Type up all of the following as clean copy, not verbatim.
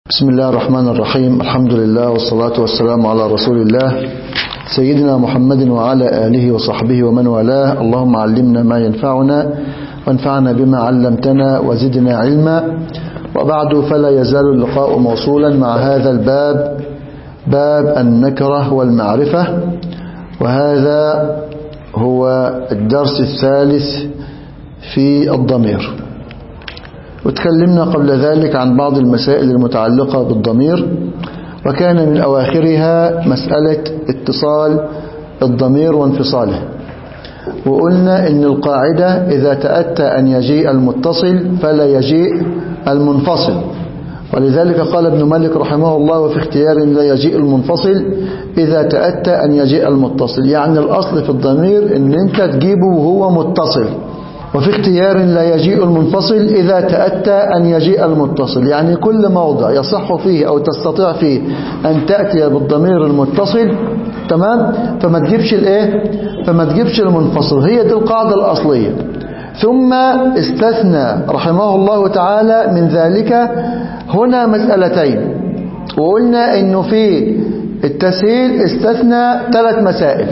بسم الله الرحمن الرحيم. الحمد لله والصلاة والسلام على رسول الله سيدنا محمد وعلى آله وصحبه ومن والاه. اللهم علمنا ما ينفعنا وانفعنا بما علمتنا وزدنا علما. وبعد، فلا يزال اللقاء موصولا مع هذا الباب، باب النكرة والمعرفة، وهذا هو الدرس الثالث في الضمير. وتكلمنا قبل ذلك عن بعض المسائل المتعلقة بالضمير، وكان من أواخرها مسألة اتصال الضمير وانفصاله. وقلنا إن القاعدة إذا تأتى أن يجيء المتصل فلا يجيء المنفصل، ولذلك قال ابن مالك رحمه الله: وفي اختيار لا يجيء المنفصل إذا تأتى أن يجيء المتصل. يعني الأصل في الضمير إن أنت تجيبه وهو متصل. وفي اختيار لا يجيء المنفصل إذا تأتى أن يجيء المتصل، يعني كل موضع يصح فيه أو تستطيع فيه أن تأتي بالضمير المتصل، تمام، فما تجيبش المنفصل. هي دي القاعدة الأصلية. ثم استثنى رحمه الله تعالى من ذلك هنا مسألتين، وقلنا إنه في التسهيل استثنى 3 مسائل.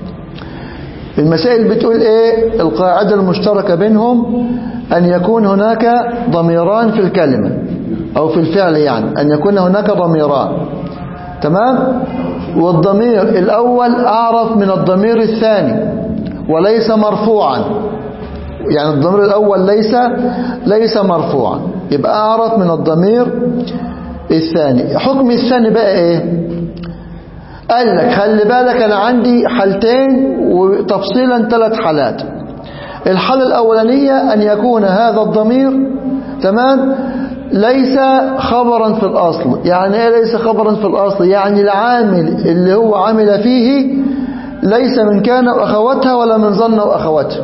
المسائل بتقول ايه؟ القاعدة المشتركة بينهم أن يكون هناك ضميران في الكلمة أو في الفعل، يعني أن يكون هناك ضميران، تمام. والضمير الأول أعرف من الضمير الثاني وليس مرفوعا، يعني الضمير الأول ليس مرفوعا، يبقى أعرف من الضمير الثاني. حكم الثاني بقى ايه؟ قال لك خلي بالك أنا عندي حالتين وتفصيلا 3 حالات. الحالة الأولانية أن يكون هذا الضمير، تمام، ليس خبرا في الأصل. يعني إيه ليس خبرا في الأصل؟ يعني العامل اللي هو عمل فيه ليس من كان وأخواتها ولا من ظن وأخواتها،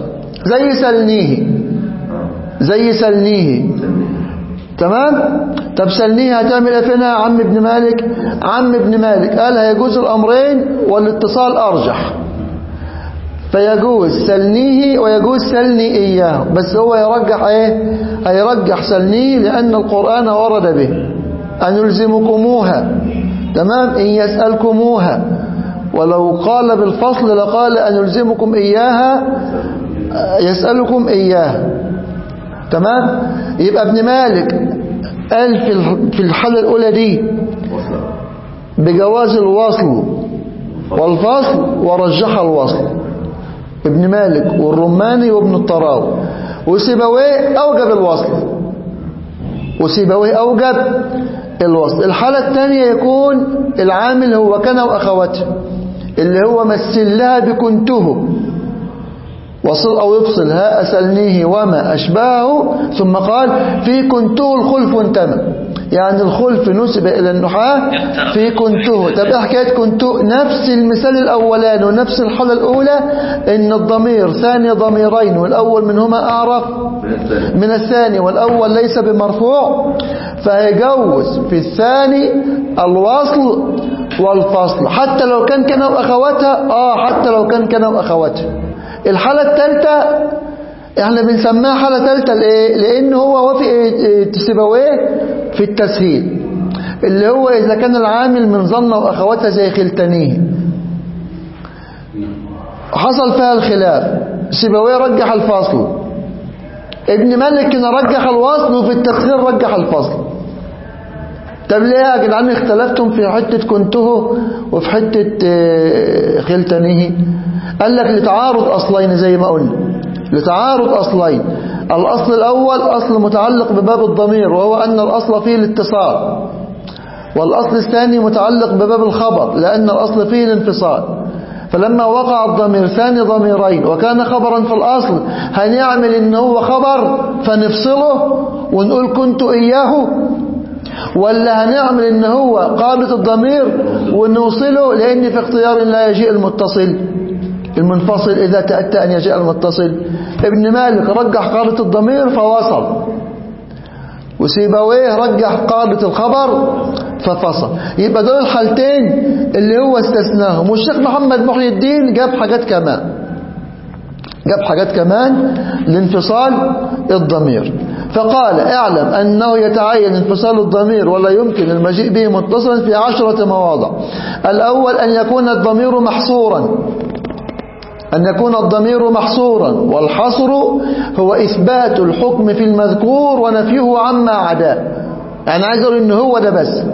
زي سلنيه، تمام. طب سلنيه هتعمل ايه فينا يا عم ابن مالك؟ عم ابن مالك قال هيجوز الأمرين والاتصال أرجح، فيجوز سلنيه ويجوز سلني إياه، بس هو يرجح ايه؟ هيرجح سلنيه لأن القرآن ورد به أن يلزمكموها، تمام، إن يسألكموها. ولو قال بالفصل لقال أن يلزمكم إياها، يسألكم إياها، تمام. يبقى ابن مالك قال في الحالة الأولى دي بجواز الوصل والفصل ورجح الوصل، ابن مالك والرماني وابن الطراوي. وسيبويه أوجب الوصل. الحالة الثانية يكون العامل هو كان وأخواته، اللي هو مثل لها بكنته، وصل أو يفصل ها أسألنيه وما أشباهه، ثم قال في كنته الخلف انتمى، يعني الخلف نسب إلى النحاة في كنته. طب إيه حكاية كنته؟ نفس المثال الأولاني ونفس الحالة الأولى، إن الضمير ثاني ضميرين والأول منهما أعرف من الثاني والأول ليس بمرفوع، فيجوز في الثاني الوصل والفصل حتى لو كان وأخواتها، حتى لو كان وأخواتها. الحالة الثالثة احنا بنسميها حالة ثالثة لإيه؟ لأن هو وافق سيبويه في التسهيل، اللي هو إذا كان العامل من ظن وأخواتها زي خلتنيه، حصل فيها الخلاف، سيبويه رجح الفصل، ابن مالك رجح الوصل، وفي التسهيل رجح الفصل. طب ليه يا جدعان اختلفتم في حتة كنته وفي حتة خلتنيه؟ قال لك لتعارض أصلين، زي ما قلنا لتعارض أصلين. الأصل الأول أصل متعلق بباب الضمير، وهو أن الأصل فيه الاتصال، والأصل الثاني متعلق بباب الخبر لأن الأصل فيه الانفصال. فلما وقع الضمير ثاني ضميرين وكان خبرا في الأصل، هنعمل إن هو خبر فنفصله ونقول كنت إياه، ولا هنعمل إن هو قابلة الضمير ونوصله؟ لأن في اختيار لا يجيء المنفصل إذا تأتى أن يجيء المتصل. ابن مالك رجح قابلة الضمير فوصل، وسيبويه رجح قابلة الخبر ففصل. يبقى دول الحالتين اللي هو استثناهم. والشيخ محمد محي الدين جاب حاجات كمان لانفصال الضمير. فقال اعلم أنه يتعين انفصال الضمير ولا يمكن المجيء به متصلا في 10 مواضع. الأول أن يكون الضمير محصورا، والحصر هو إثبات الحكم في المذكور ونفيه عما عداه. يعني عايز أقول إن هو ده بس.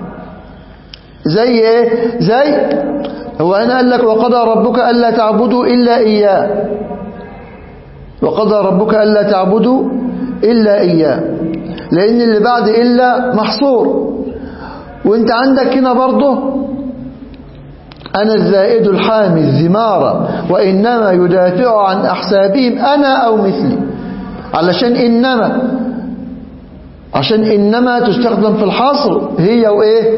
زي إيه؟ زي هو أنا قال لك وقضى ربك ألا تعبدوا إلا إياه، وقضى ربك ألا تعبدوا إلا إياه، لأن اللي بعد إلا محصور. وانت عندك هنا برضه أنا الزائد الحامي الزمارة وإنما يدافع عن أحسابهم أنا أو مثلي. عشان إنما تستخدم في الحصر هي وإيه؟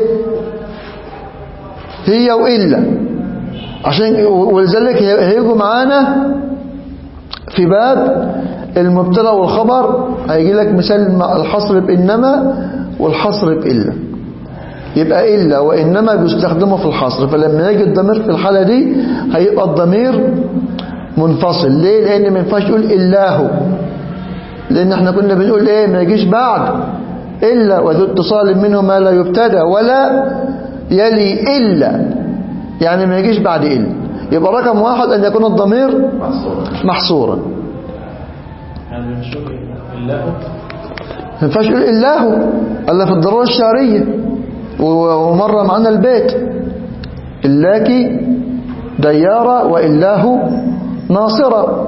هي وإلا. ولذلك هيجوا معانا في باب المبتدا والخبر، هيجي لك مثال الحصر بإنما والحصر بإلا. يبقى إلا وإنما بيستخدموا في الحصر، فلما يجي الضمير في الحالة دي هيبقى الضمير منفصل. ليه؟ لأن ما ينفعش يقول إلاه، لأن احنا كنا بنقول إيه؟ ما يجيش بعد إلا وذو اتصال منه ما لا يبتدى ولا يلي إلا، يعني ما يجيش بعد إلا. يبقى رقم 1 أن يكون الضمير محصورا. ما ينفعش يقول إلاه إلا في الضرورة الشعرية. ومرة معنا البيت إلاكي ديارة وإلاه ناصرة،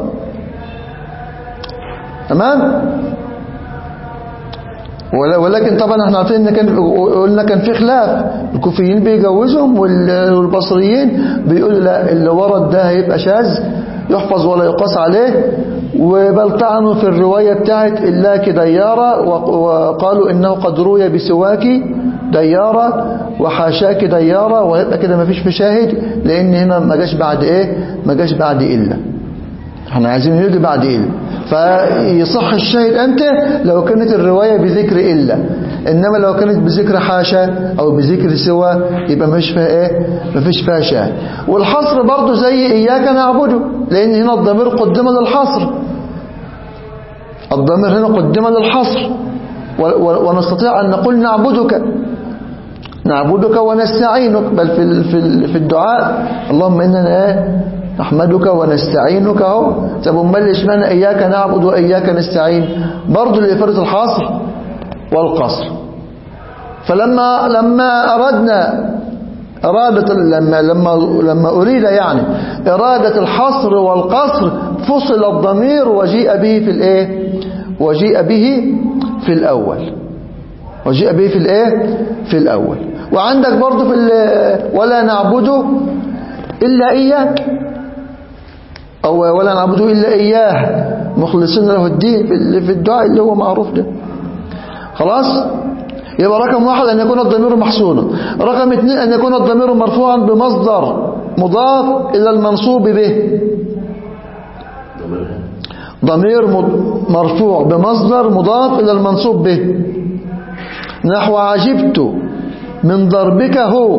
تمام. ولكن طبعا احنا عارفين ان قلنا كان في خلاف، الكوفيين بيجوزهم والبصريين بيقولوا لا، اللي ورد ده هيبقى شاذ يحفظ ولا يقاس عليه. وبل طعنوا في الرواية بتاعت إلاك ديارة وقالوا إنه قد روي بسواك ديارة وحاشاك ديارة، ويبقى كده ما فيش مشاهد، لأن هنا ما جاش بعد إيه؟ ما جاش بعد إلا. احنا عايزين نيجي بعد إلا، فيصح الشاهد أنت لو كانت الرواية بذكر إلا. إنما لو كانت بذكر حاشا أو بذكر سوى يبقى ما فيش فيها إيه؟ ما فيش فيها شاهد. والحصر برضو زي إياك نعبده، لأن هنا الضمير قدم للحصر. الضمير هنا قدم للحصر، ونستطيع أن نقول نعبدك ونستعينك. بل في الدعاء اللهم إننا نحمدك ونستعينك اهو. طب امال اشمعنى إياك نعبد وإياك نستعين؟ برضو لإفادة الحصر والقصر. لما أريد يعني إرادة الحصر والقصر فصل الضمير وجيء به في الإيه؟ وجيء به في الأول. وعندك برضو ولا نعبد إلا إياك، أو ولا نعبد إلا إياه مخلصين له الدين في الدعاء اللي هو معروف ده. خلاص؟ يبقى رقم 1 أن يكون الضمير محصونا. رقم 2 أن يكون الضمير مرفوعا بمصدر مضاف إلى المنصوب به. ضمير مرفوع بمصدر مضاف إلى المنصوب به، نحو عجبت من ضربك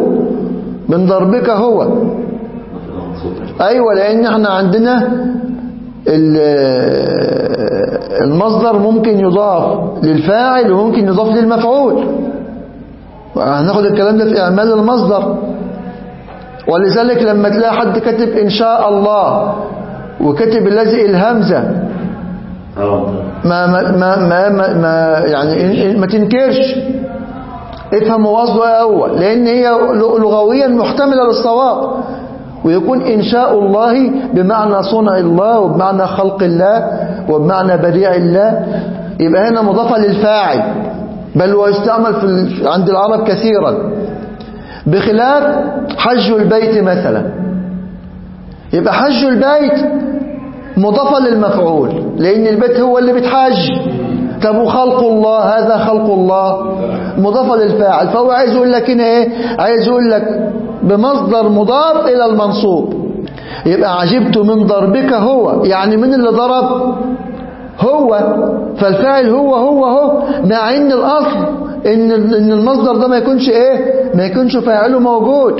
هو. أيوة، لأن احنا عندنا المصدر ممكن يضاف للفاعل وممكن يضاف للمفعول. هناخد الكلام ده في إعمال المصدر. ولذلك لما تلاقي حد كتب إن شاء الله وكتب الذي الهمزة ما تنكرش، افهم قصده ايه أول، لأن هي لغويا محتملة للصواب. ويكون إن شاء الله بمعنى صنع الله وبمعنى خلق الله وبمعنى بديع الله، يبقى هنا مضافة للفاعل، بل هو يستعمل عند العرب كثيرا، بخلاف حج البيت مثلا. يبقى حج البيت مضافة للمفعول، لأن البيت هو اللي بتحج. طب وخلق الله، هذا خلق الله مضافة للفاعل. فهو عايز يقول لك هنا ايه؟ عايز يقول لك بمصدر مضاف إلى المنصوب. يبقى عجبت من ضربك هو، يعني من اللي ضرب؟ هو. فالفاعل هو، مع ان الأصل ان المصدر ده ما يكونش ايه؟ ما يكونش فاعله موجود.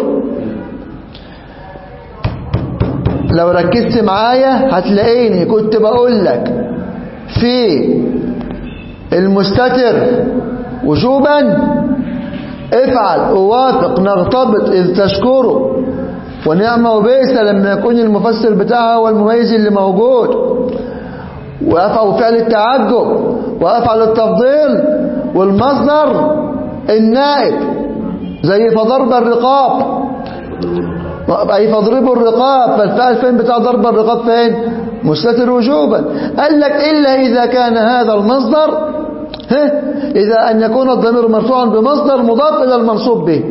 لو ركزت معايا هتلاقيني كنت بقول لك في المستتر وجوبا افعل اوافق نغتبط اذ تشكره ونعمة وبئس لما يكون المفسر بتاعها هو المميز اللي موجود. وافعل فعل التعجب وافعل التفضيل والمصدر النائب زي فضرب الرقاب أي فاضربوا الرقاب. فالفعل فين بتاع ضرب الرقاب فين؟ مستتر وجوبا. قال لك إلا إذا كان هذا المصدر إذا أن يكون الضمير مرفوعا بمصدر مضاف إلى المنصوب به،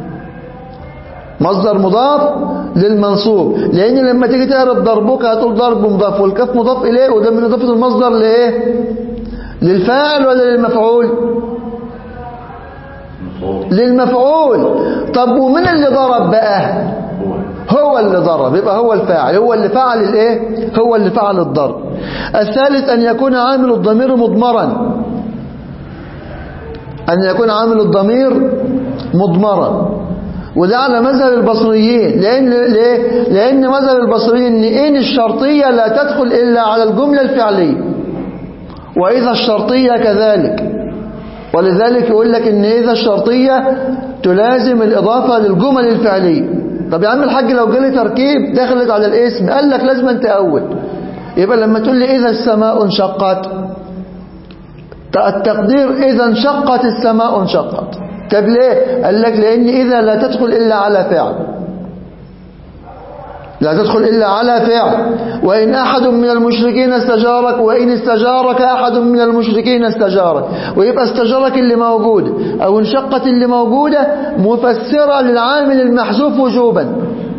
مصدر مضاف للمنصوب. لأن لما تيجي تعرف ضربك هتقول ضرب مضاف والكاف مضاف إليه، وده من إضافة المصدر لإيه؟ للفاعل ولا للمفعول؟ للمفعول. طب ومن اللي ضرب بقى؟ هو اللي ضرب، يبقى هو الفاعل، هو اللي فعل الايه؟ هو اللي فعل الضرب. الثالث أن يكون عامل الضمير مضمرا، أن يكون عامل الضمير مضمرا، وده على مذهب البصريين. لأن مذهب البصريين إن الشرطية لا تدخل إلا على الجملة الفعلية، وإذا الشرطية كذلك. ولذلك يقول لك إن إذا الشرطية تلازم الإضافة للجمل الفعلية. طب يا عم الحاج لو جالي تركيب دخلت على الاسم، قال لك لازم أنت أول. يبقى لما تقول لي إذا السماء انشقت، التقدير إذا انشقت السماء انشقت. طب ليه؟ قال لك لأن إذا لا تدخل إلا على فعل، لا تدخل إلا على فعل. وإن أحد من المشركين استجارك، وإن استجارك أحد من المشركين استجارك، ويبقى استجارك اللي موجودة أو انشقت اللي موجودة مفسرة للعامل المحذوف وجوبا.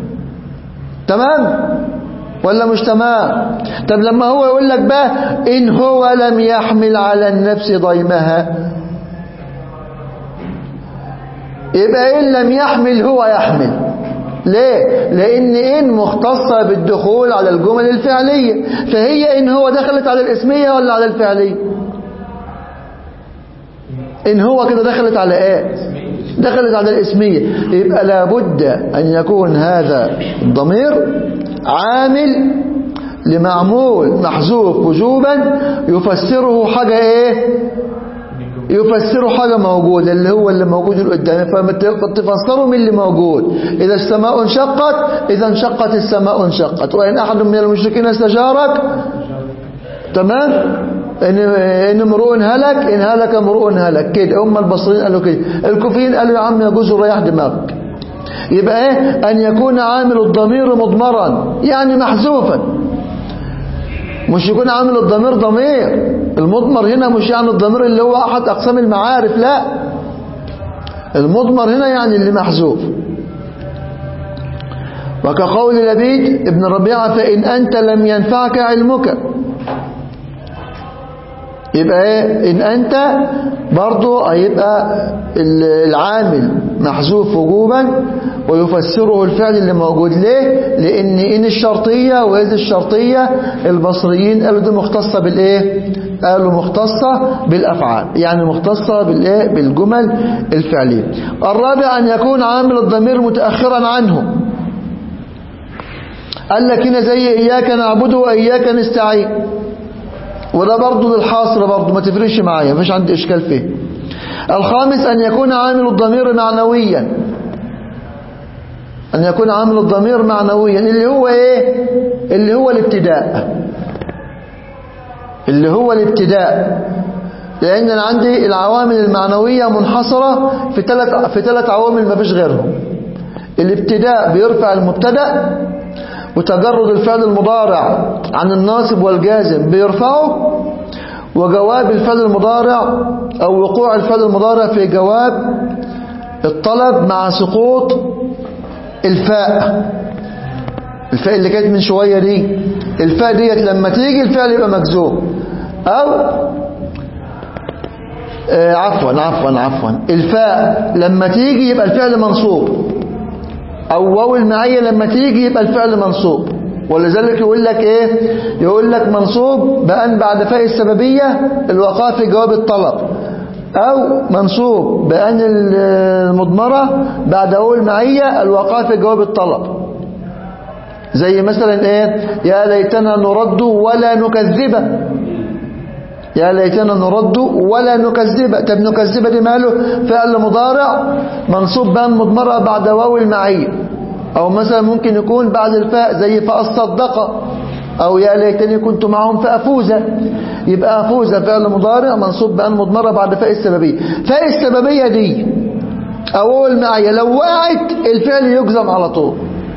تمام ولا مش تمام؟ طب لما هو يقول لك بقى إن هو لم يحمل على النفس ضيمها، يبقى إن لم يحمل هو يحمل. ليه؟ لأن إن مختصة بالدخول على الجمل الفعلية، فهي إن هو دخلت على الاسمية ولا على الفعلية؟ إن هو كده دخلت على إيه؟ دخلت على الاسمية. يبقى لابد أن يكون هذا الضمير عامل لمعمول محذوف وجوبا يفسره حاجة إيه؟ يفسره حاجة موجودة، اللي هو اللي موجود قدامي، فتفسره من اللي موجود. إذا السماء انشقت، إذا انشقت السماء انشقت. وإن أحد من المشركين استجارك، تمام، إن امرؤ هلك، إن هلك امرؤ هلك كده. هم البصريين قالوا كده، الكوفيين قالوا يا عم يجوز ريح دماغك. يبقى إيه؟ أن يكون عامل الضمير مضمرا يعني محذوفا، مش يكون عامل الضمير ضمير. المضمر هنا مش يعني الضمير اللي هو أحد أقسام المعارف، لا، المضمر هنا يعني اللي محذوف. وكقول لبيد ابن ربيعة فإن أنت لم ينفعك علمك، يبقى إيه؟ إن أنت برضو هيبقى العامل محذوف وجوبا ويفسره الفعل اللي موجود. ليه؟ لأن إن الشرطية وإذا الشرطية البصريين قالوا دي مختصة بالإيه؟ قالوا مختصة بالأفعال، يعني مختصة بالإيه؟ بالجمل الفعلية. الرابع أن يكون عامل الضمير متأخرا عنه. قال لك هنا زي إياك نعبد وإياك نستعين، وده برضه للحاصر برضه ما تفرقش معايا، مفيش عندي إشكال فيه. الخامس أن يكون عامل الضمير معنويا، أن يكون عامل الضمير معنويا اللي هو إيه؟ اللي هو الابتداء، اللي هو الابتداء. لأن أنا عندي العوامل المعنوية منحصرة في ثلاث عوامل ما فيش غيرهم. الابتداء بيرفع المبتدأ، وتجرد الفعل المضارع عن الناصب والجازم بيرفعه، وجواب الفعل المضارع أو وقوع الفعل المضارع في جواب الطلب مع سقوط الفاء اللي كانت من شوية دي. الفاء ديت لما تيجي الفعل يبقى مجزوم، أو عفوا الفاء لما تيجي يبقى الفعل منصوب، أو واو المعية لما تيجي يبقى الفعل منصوب. ولذلك يقول لك إيه؟ يقول لك منصوب بأن بعد فاء السببية الوقاء في جواب الطلب، أو منصوب بأن المضمرة بعد واو المعية الوقاء في جواب الطلب. زي مثلا إيه؟ يا ليتنا نرد ولا نكذب يا ليتنا نرد ولا نكذب. طب نكذب دي ماله؟ فعل مضارع منصوب بان مضمرة بعد واو المعية، أو مثلا ممكن يكون بعد الفاء زي فأصدق، أو يا ليتني كنت معهم فأفوز. يبقى أفوز فعل مضارع منصوب بان مضمرة بعد فاء السببية. فاء السببية دي أو واو المعية لو وقعت الفعل يجزم على طول.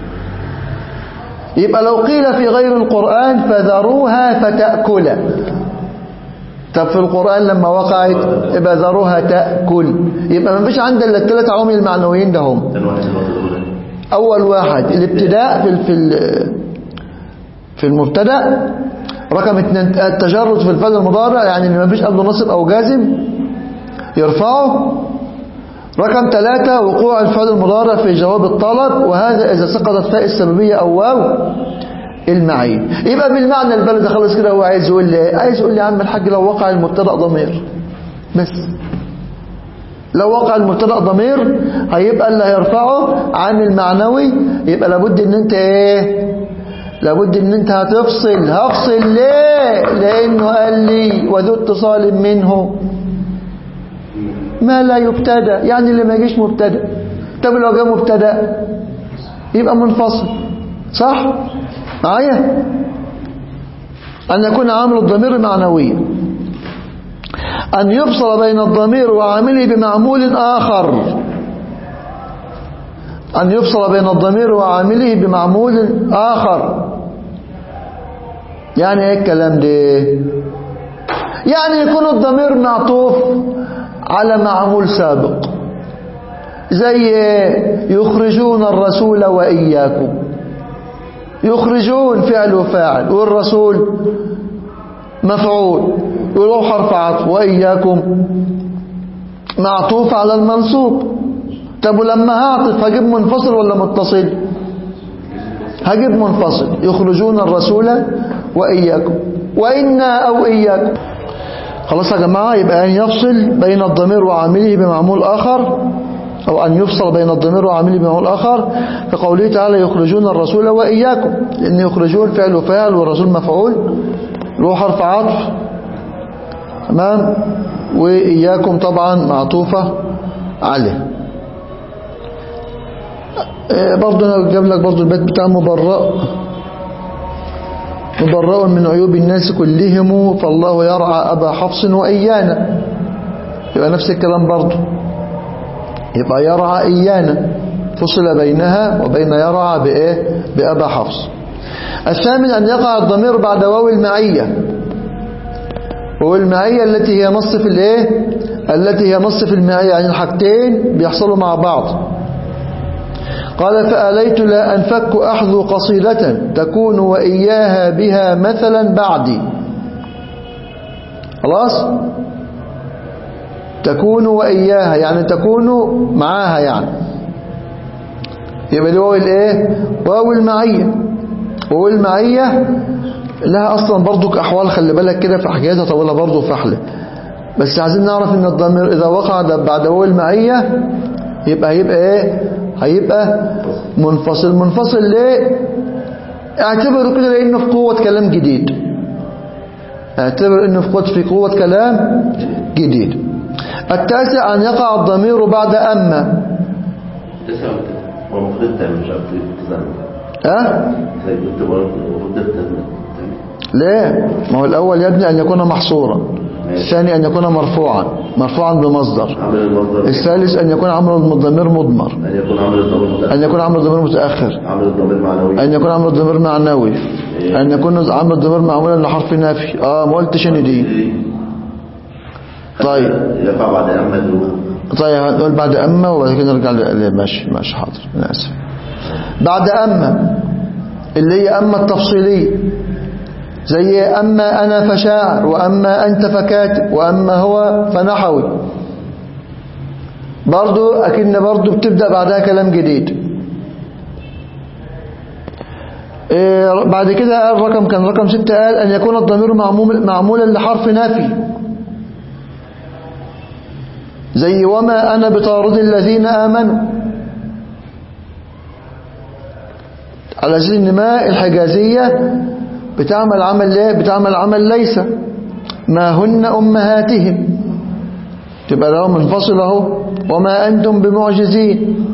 يبقى لو قيل في غير القرآن فذروها فتأكل، طب في القرآن لما وقعت يبقى ذروها تأكل. يبقى ما فيش عندنا الا الثلاث عوامل المعنويين ده هم. أول واحد الابتداء في المبتدأ. رقم 2 التجرد في الفعل المضارع، يعني ما فيش قبله نصب أو جازم يرفعه. رقم 3 وقوع الفعل المضارع في جواب الطلب، وهذا إذا سقطت فاء السببية أو واو المعين. يبقى بالمعنى البلد خلص كده. هو عايز يقول لي يا عم الحاج لو وقع المبتدا ضمير بس، لو وقع المبتدا ضمير هيبقى اللي هيرفعه عامل معنوي. يبقى لابد ان انت لابد ان انت هفصل ليه؟ لانه قال لي وذو اتصال منه ما لا يبتدا، يعني اللي ما يجيش مبتدا. طب لو جاء مبتدا يبقى منفصل، صح معايا؟ أن يكون عامل الضمير معنويا، أن يفصل بين الضمير وعامله بمعمول آخر، أن يفصل بين الضمير وعامله بمعمول آخر. يعني ايه الكلام ده؟ يعني يكون الضمير معطوف على معمول سابق، زي يخرجون الرسول وإياكم. يخرجون فعل وفاعل، والرسول مفعول، ولو حرف عطف، وإياكم معطوف على المنصوب. طب ولما هعطف هجيب منفصل ولا متصل؟ هجيب منفصل. يخرجون الرسول وإياكم، وإنا أو إياكم. خلاص يا جماعة. يبقى أن يفصل بين الضمير وعامله بمعمول آخر، أو أن يفصل بين الضمير وعامله بمعمول آخر، كقوله تعالى يخرجون الرسول وإياكم، لأن يخرجون فعل وفاعل والرسول مفعول له حرف عطف، تمام، وإياكم طبعا معطوفة عليه. برضه أنا جاب لك برضه البيت بتاع مبرأ من عيوب الناس كلهم فالله يرعى أبا حفص وإيانا. يبقى نفس الكلام برضه، يبقى يرعى إيانا فصل بينها وبين يرعى بأبا حفص. الثامن أن يقع الضمير بعد واو المعية، واو المعية التي هي نصف المعية، يعني الحاجتين بيحصلوا مع بعض. قال فآليت لا أنفك أحذو قصيدة تكون وإياها بها مثلا بعدي. خلاص، تكون وإياها يعني تكون معاها، يعني يبقى دي واو المعية. واو المعية لها أصلا برضو أحوال، خلي بالك كده في حكايتها طويلة برضو فحلة، بس عايزين نعرف ان الضمير إذا وقع بعد واو المعية هيبقى منفصل. ليه؟ اعتبره كده لأنه في قوة كلام جديد، اعتبر انه في قوة كلام جديد. التاسع أن يقع الضمير بعد أما. ليه؟ ما هو الأول يا ابني أن يكون محصورا، الثاني أن يكون مرفوعا بمصدر، الثالث أن يكون عمل الضمير مضمر، أن يكون عمل الضمير متأخر، أن يكون عمل الضمير معنوي، أن يكون عمل الضمير معمولا لحرف نافي. ما قلتش ان دي. طيب هنقول بعد أما وبعد كده نرجع ماشي حاضر، أنا آسف. بعد أما اللي هي أما التفصيلية، زي أما أنا فشاعر، وأما أنت فكاتب، وأما هو فنحوي. برضو أكن برضو بتبدأ بعدها كلام جديد. بعد كده قال كان رقم 6 قال أن يكون الضمير معمولا لحرف نافي، زي وما أنا بطارد الذين آمنوا، على أساس إن ما الحجازية بتعمل عمل ليس، ما هن أمهاتهم، تبقى لهم منفصل اهو. وما أنتم بمعجزين.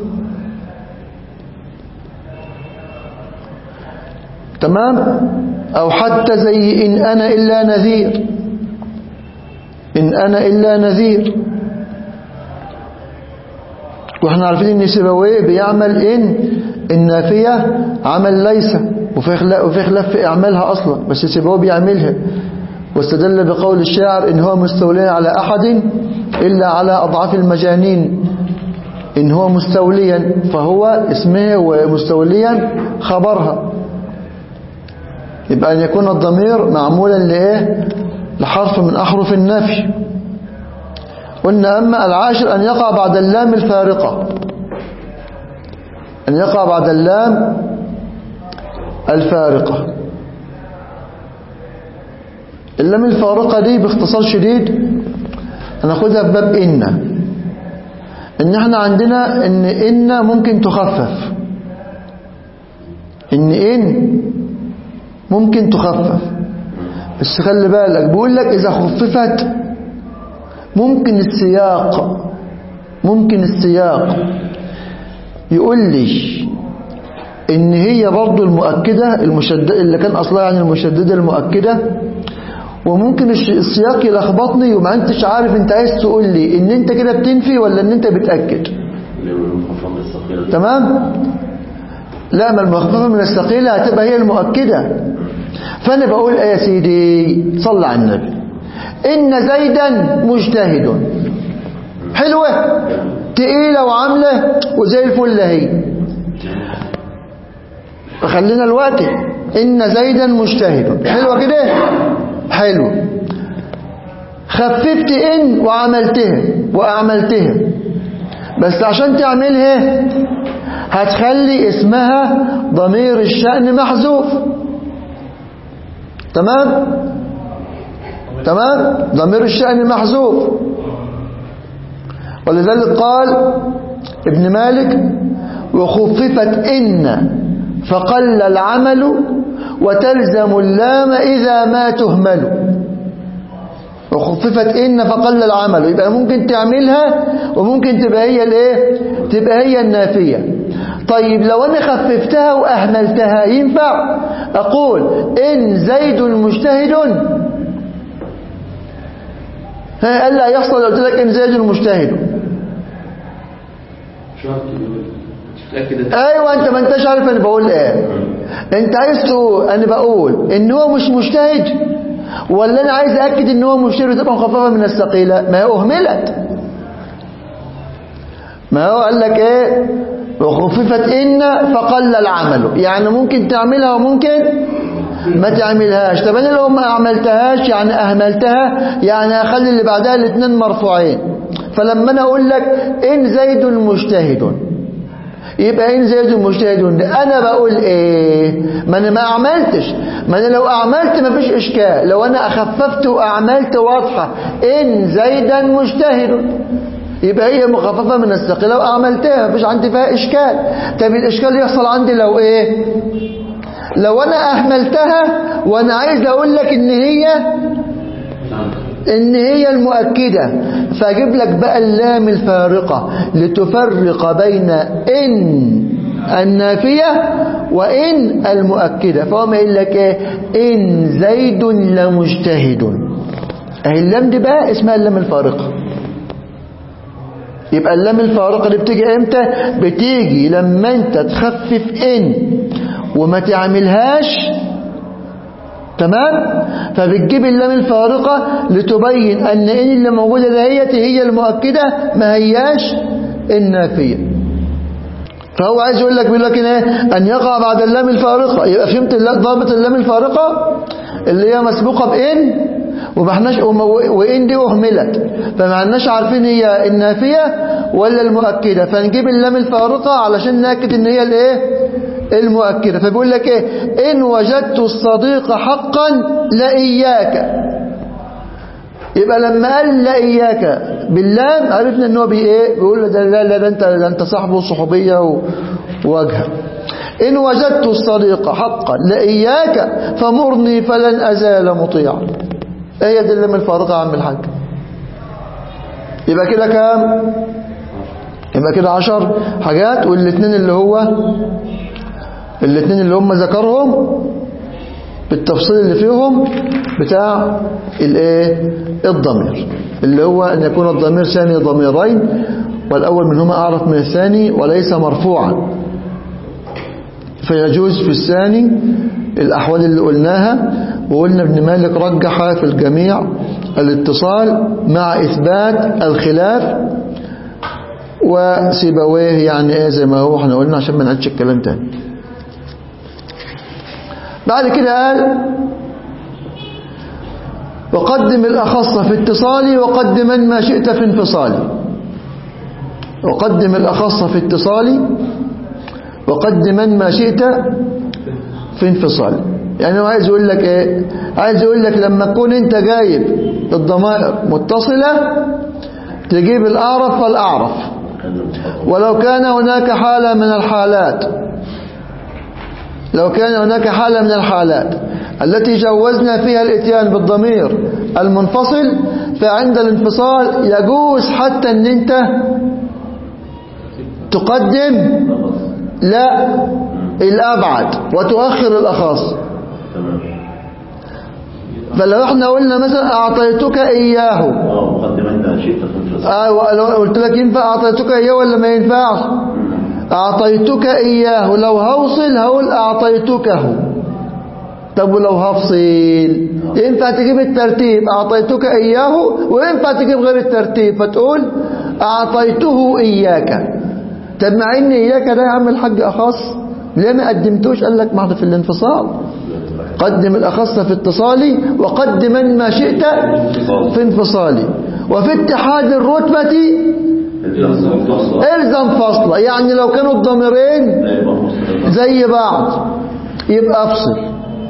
تمام. أو حتى زي إن أنا إلا نذير، إن أنا إلا نذير. واحنا عارفين ان سيبويه بيعمل إن النافية عمل ليس، وفي خلاف في إعمالها أصلا، بس سيبويه بيعملها. واستدل بقول الشاعر إن هو مستوليا على أحد إلا على أضعاف المجانين. إن هو مستوليا فهو اسمه، ومستوليا خبرها. يبقى أن يكون الضمير معمولا لإيه؟ لحرف من أحرف النفي. قلنا أما العاشر أن يقع بعد اللام الفارقة، أن يقع بعد اللام الفارقة. اللام الفارقة دي باختصار شديد هناخدها في باب إن احنا عندنا إن ممكن تخفف، إن ممكن تخفف، بس خلي بالك بيقول لك إذا خففت ممكن السياق يقول لي إن هي برضو المؤكدة المشددة اللي كان أصلها يعني المشددة المؤكدة، وممكن السياق يلخبطني وما انتش عارف انت عايز تقول لي ان انت كده بتنفي ولا ان انت بتأكد. تمام. لا، ما المخففة من الثقيلة هتبقى هي المؤكدة. فانا بقول يا سيدي صلى على النبي، ان زيدا مجتهد، حلوة تقيلة وعاملة وزي الفل هي. خلينا الوقت ان زيدا مجتهد، حلوة كده، حلو. خففت إن وأعملتها، بس عشان تعملها هتخلي اسمها ضمير الشأن محذوف. تمام. ضمير الشأن محذوف. ولذلك قال ابن مالك وخففت إن فقل العمل وتلزم اللام إذا ما تهمل. وخففت إن فقل العمل، يبقى ممكن تعملها وممكن تبقى هي الايه، تبقى هي النافية. طيب لو أنا خففتها وأهملتها ينفع أقول إن زيد مجتهد؟ قال لا يحصل لو قلت لك إن زيد مجتهد. ايوه انت ما انتش عارف انا بقول ايه. انت عايز تقول انا بقول ان هو مش مجتهد، ولا انا عايز اكد ان هو مجتهد وتبقى مخففه من الثقيله؟ ما هي اهملت، ما هو قال لك ايه وخففت ان فقل العمل، يعني ممكن تعملها وممكن ما تعملهاش. طب انا لو ما عملتهاش يعني اهملتها، يعني اخلي اللي بعدها الاثنين مرفوعين. فلما انا اقول لك ان زيد مجتهد، يبقى إن زيد مجتهد، أنا بقول إيه؟ ما أنا ما أعملتش. ما أنا لو أعملت ما فيش إشكال، لو أنا أخففت وأعملت واضحة إن زيدا مجتهد، يبقى هي مخففة من الثقيلة وأعملتها، ما فيش عندي فيها إشكال. طب الإشكال يحصل عندي لو إيه؟ لو أنا أهملتها وأنا عايز أقول لك إن هي المؤكدة، فأجيب لك بقى اللام الفارقة لتفرق بين إن النافية وإن المؤكدة. فهم يقول لك إيه؟ إن زيد لمجتهد. أهي اللام دي بقى اسمها اللام الفارقة. يبقى اللام الفارقة دي بتيجي إمتى؟ بتيجي لما أنت تخفف إن وما تعملهاش. تمام. فبتجيب اللام الفارقة لتبين أن إن اللي موجودة دهيت هي المؤكدة ما هياش النافية. فهو عايز يقول لك بيقول لك إيه؟ أن يقع بعد اللام الفارقة. يبقى فهمت ضابط اللام الفارقة اللي هي مسبوقة بإن وإن دي أهملت، فما عندناش عارفين هي النافية ولا المؤكدة، فنجيب اللام الفارقة علشان نأكد إن هي الإيه؟ المؤكدة. فبيقول لك إيه؟ إن وجدت الصديق حقا لإياك. يبقى لما قال لإياك باللام عرفنا إنه بيقول ده أنت صاحبه صحوبية ووجهه. إن وجدت الصديق حقا لإياك فمرني فلن أزال مطيعا. ايه دي اللام الفارقة يا عم الحاج؟ يبقى كده كام؟ يبقى كده 10 حاجات، والاثنين اللي هم ذكرهم بالتفصيل اللي فيهم بتاع الايه؟ الضمير، اللي هو ان يكون الضمير ثاني ضميرين، والاول منهما اعرف من الثاني وليس مرفوعا، فيجوز في الثاني الاحوال اللي قلناها. وقلنا ابن مالك رجح في الجميع الاتصال مع اثبات الخلاف، وسيبويه يعني ايه زي ما هو احنا قلنا عشان ما نعيدش الكلام تاني. بعد كده قال وقدم الأخص في اتصالي وقدما ما شئت في انفصالي. وقدم الأخص في اتصالي وقدما ما شئت في انفصالي. يعني هو عايز يقول لك ايه؟ عايز يقول لك لما تكون انت جايب الضمائر متصلة تجيب الأعرف فالأعرف، ولو كان هناك حالة من الحالات، لو كان هناك حالة من الحالات التي جوزنا فيها الاتيان بالضمير المنفصل، فعند الانفصال يجوز حتى ان انت تقدم لا الأبعد وتؤخر الأخص. فلو احنا قلنا مثلا أعطيتك إياه، لو قلت لك ينفع أعطيتك إياه ولا ما ينفعش؟ أعطيتك إياه لو هوصل هقول أعطيتكه. طب ولو هفصل ينفع تجيب الترتيب أعطيتك إياه، وينفع تجيب غير الترتيب فتقول أعطيته إياك. طب مع إن إياك ده يا عم الحاج أخص، ليه ما قدمتوش؟ قال لك ما في الانفصال. قدم الأخص في اتصالي وقدما ما شئت في انفصالي. وفي اتحاد الرتبة الزم فصله، يعني لو كانوا الضميرين زي بعض يبقى افصل.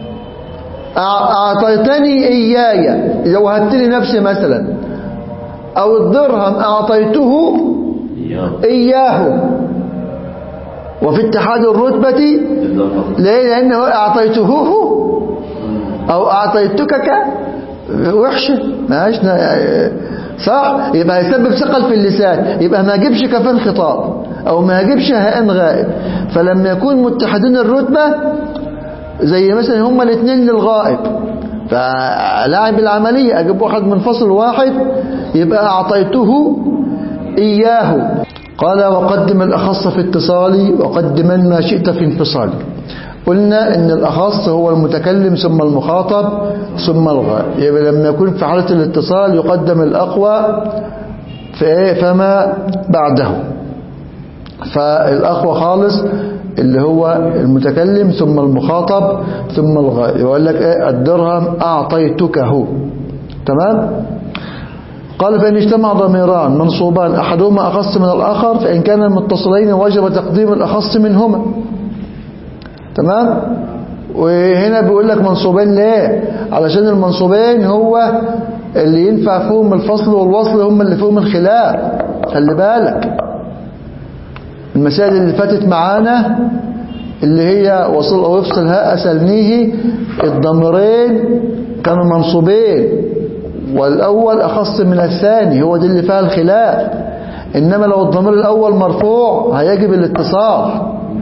أعطيتني إياي لو هتلي نفسي مثلا، أو الدرهم أعطيته إياه. وفي اتحاد الرتبة ليه؟ لأنه أعطيته أو أعطيتك وحشة ماش صح، يبقى يسبب ثقل في اللسان، يبقى ما يجيبش كفان خطاب أو ما يجيبش هاء غائب. فلما يكون متحدين الرتبة زي مثلا هما الاثنين للغائب، فلاعب العملية أجيب واحد منفصل واحد يبقى أعطيته إياه. قال وقدم الأخص في اتصالي وقدما ما شئت في انفصالي. قلنا إن الأخص هو المتكلم ثم المخاطب ثم الغائب، يبقى لما يكون في حالة الاتصال يقدم الأقوى فما بعده. فالأقوى خالص اللي هو المتكلم ثم المخاطب ثم الغائب. يقول لك ايه؟ الدرهم أعطيتكه. تمام. قال فإن اجتمع ضميران منصوبان أحدهما أخص من الآخر فإن كان متصلين وجب تقديم الأخص منهما. تمام. وهنا بيقول لك منصوبين ليه؟ علشان المنصوبين هو اللي ينفع فيهم الفصل والوصل، هم اللي فيهم الخلاف. خلي بالك المسائل اللي فاتت معانا اللي هي وصل أو يفصل هاء أسلنيه، الضميرين كانوا منصوبين والأول أخص من الثاني، هو دي اللي فيها الخلاف. إنما لو الضمير الأول مرفوع هيجب الاتصال.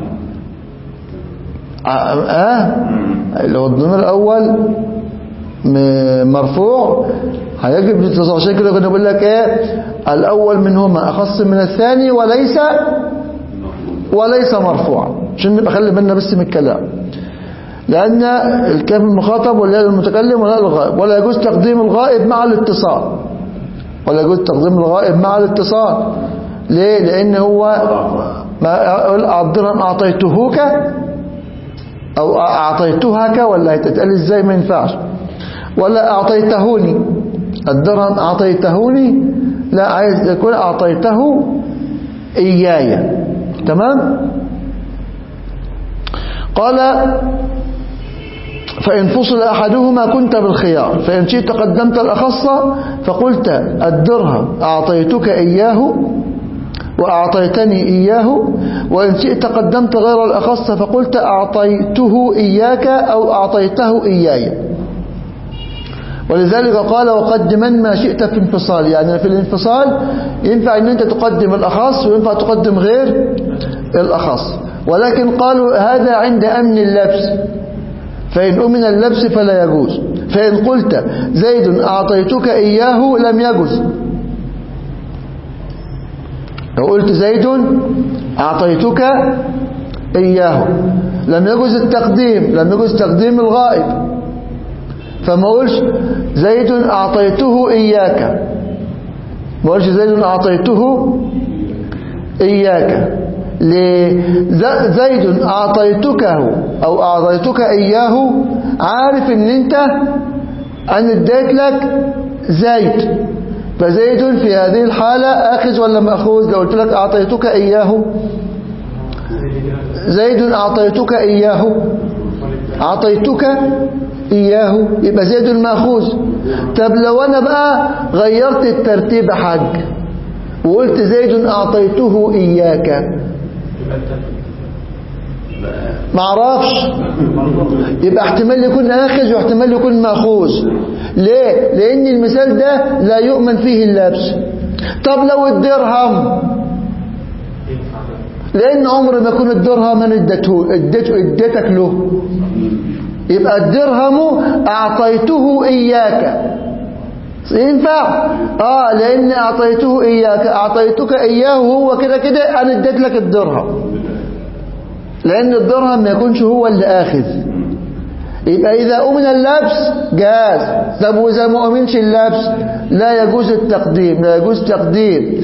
لو الضمير الأول مرفوع هيجب الاتصال. عشان كده كنا بقول لك ايه؟ الأول منهما أخص من الثاني وليس مرفوعا، عشان نبقى خلي بالنا بس من الكلام. لأن الكاف المخاطب ولا المتكلم ولا الغائب، ولا يجوز تقديم الغائب مع الاتصال، ولا يجوز تقديم الغائب مع الاتصال. ليه؟ لأن هو ما الدرهم أعطيتهوك أو أعطيتهك، ولا هتتقال إزاي؟ ما ينفعش. ولا أعطيتهوني، الدرهم أعطيتهوني، لا، عايز يكون أعطيته إياي. تمام. قال فإن فصل أحدهما كنت بالخيار، فإن شئت قدمت الأخص فقلت الدرهم أعطيتك إياه وأعطيتني إياه، وإن شئت قدمت غير الأخص فقلت أعطيته إياك أو أعطيته إياي. ولذلك قال وقدمن ما شئت في انفصال. يعني في الانفصال ينفع ان انت تقدم الأخص وينفع تقدم غير الأخص، ولكن قالوا هذا عند أمن اللبس، فإن أمن اللبس فلا يجوز. فإن قلت زيد أعطيتك إياه لم يجوز. لو قلت زيد أعطيتك إياه لم يجوز التقديم، لم يجوز تقديم الغائب. فما قلش زيد أعطيته إياك، ما قلش زيد أعطيته إياك. زيد أعطيتكه أو أعطيتك إياه، عارف ان انت أنا اديت لك زيد، فزيد في هذه الحالة أخذ ولا مأخوذ؟ لو قلت لك أعطيتك إياه، زيد أعطيتك إياه، أعطيتك إياه يبقى زيد المأخوذ. طب لو أنا بقى غيرت الترتيب حاج وقلت زيد أعطيته إياك، معرفش، يبقى احتمال يكون آخذ واحتمال يكون مأخوذ. ليه؟ لأن المثال ده لا يؤمن فيه اللبس. طب لو الدرهم، لأن عمر ما يكون الدرهم أنا اديتك له، يبقى الدرهم أعطيته إياك، ينفع؟ لأن أعطيته إياك، أعطيتك إياه هو كده كده أنا اديت لك الدرهم، لأن الدرهم ما يكونش هو اللي آخذ. يبقى إذا أمن اللبس جاز. طب وإذا ما أمنش اللبس لا يجوز التقديم، لا يجوز تقديم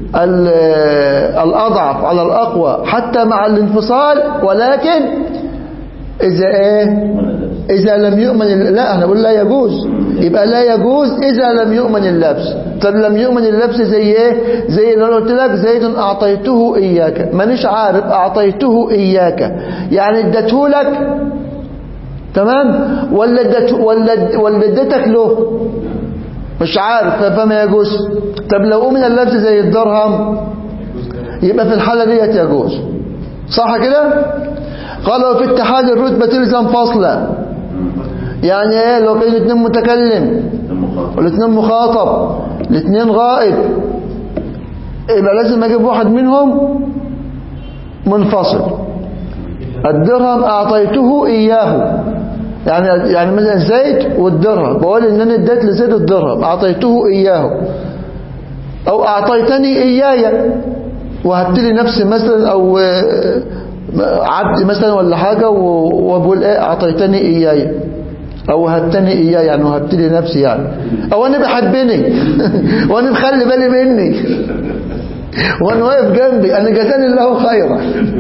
الأضعف على الأقوى حتى مع الانفصال. ولكن إذا إذا لم يؤمن، لا أنا بقول لا يجوز، يبقى لا يجوز إذا لم يؤمن اللبس. طب لم يؤمن اللبس زي إيه؟ زي اللي قلت لك زيد أعطيته إياك، مانيش عارف أعطيته إياك يعني اديته لك تمام ولا اديتك له، مش عارف، فما يجوز. طب لو أمن اللبس زي الدرهم يبقى في الحالة ديت يجوز، صح كده؟ قالوا في اتحاد الرتبة تلزم فصلا. يعني ايه؟ لو كان الاثنين متكلم والاثنين مخاطب الاثنين غائب، يبقى لازم اجيب واحد منهم منفصل. الدرهم اعطيته اياه، يعني مثلا زيد والدرهم، بقول ان انا اديت لزيد الدرهم اعطيته اياه، او اعطيتني اياي وهبت لي نفسي مثلا، او عبد مثلا ولا حاجة وبقول ايه اعطيتني اياي او هبتني اياي، يعني وهبت لي نفسي يعني، او انا بحبني وانا مخلي بالي مني وانا واقف جنبي انا جزاني الله خيرا.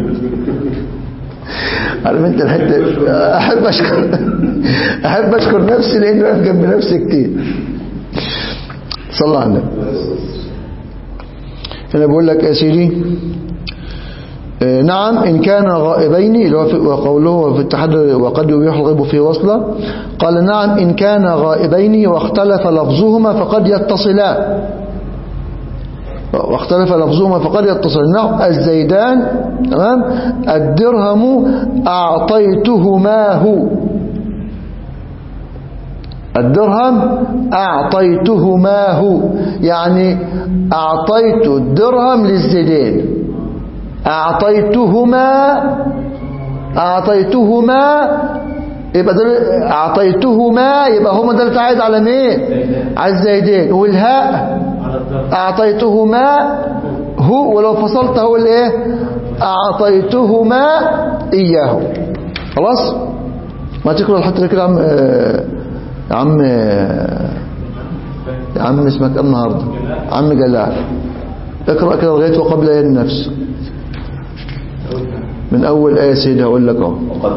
عارف انت الحته، احب اشكر نفسي لاني واقف جنب نفسي كتير. صلى على النبي. انا بقول لك يا سيدي نعم إن كان غائبين، وقوله في التحدث وقد يبيح الغيب في وصله، قال نعم إن كان غائبين واختلف لفظهما فقد يتصلان، واختلف لفظهما فقد يتصلان. نعم الزيدان تمام، الدرهم أعطيتهماه، الدرهم أعطيتهماه يعني أعطيت الدرهم للزيدين، أعطيتهما يبقى ده أعطيتهما، يبقى هما ده القاعد على مين؟ على الزيدين. والهاء أعطيتهما هو، ولو فصلت هو الايه؟ أعطيتهما إياه. خلاص ما تقرأ الحتة كده يا عم اسمك النهارده عم جلال، اقرأ كده لغاية وقبل النفس من أول آية سيدي. هقول لك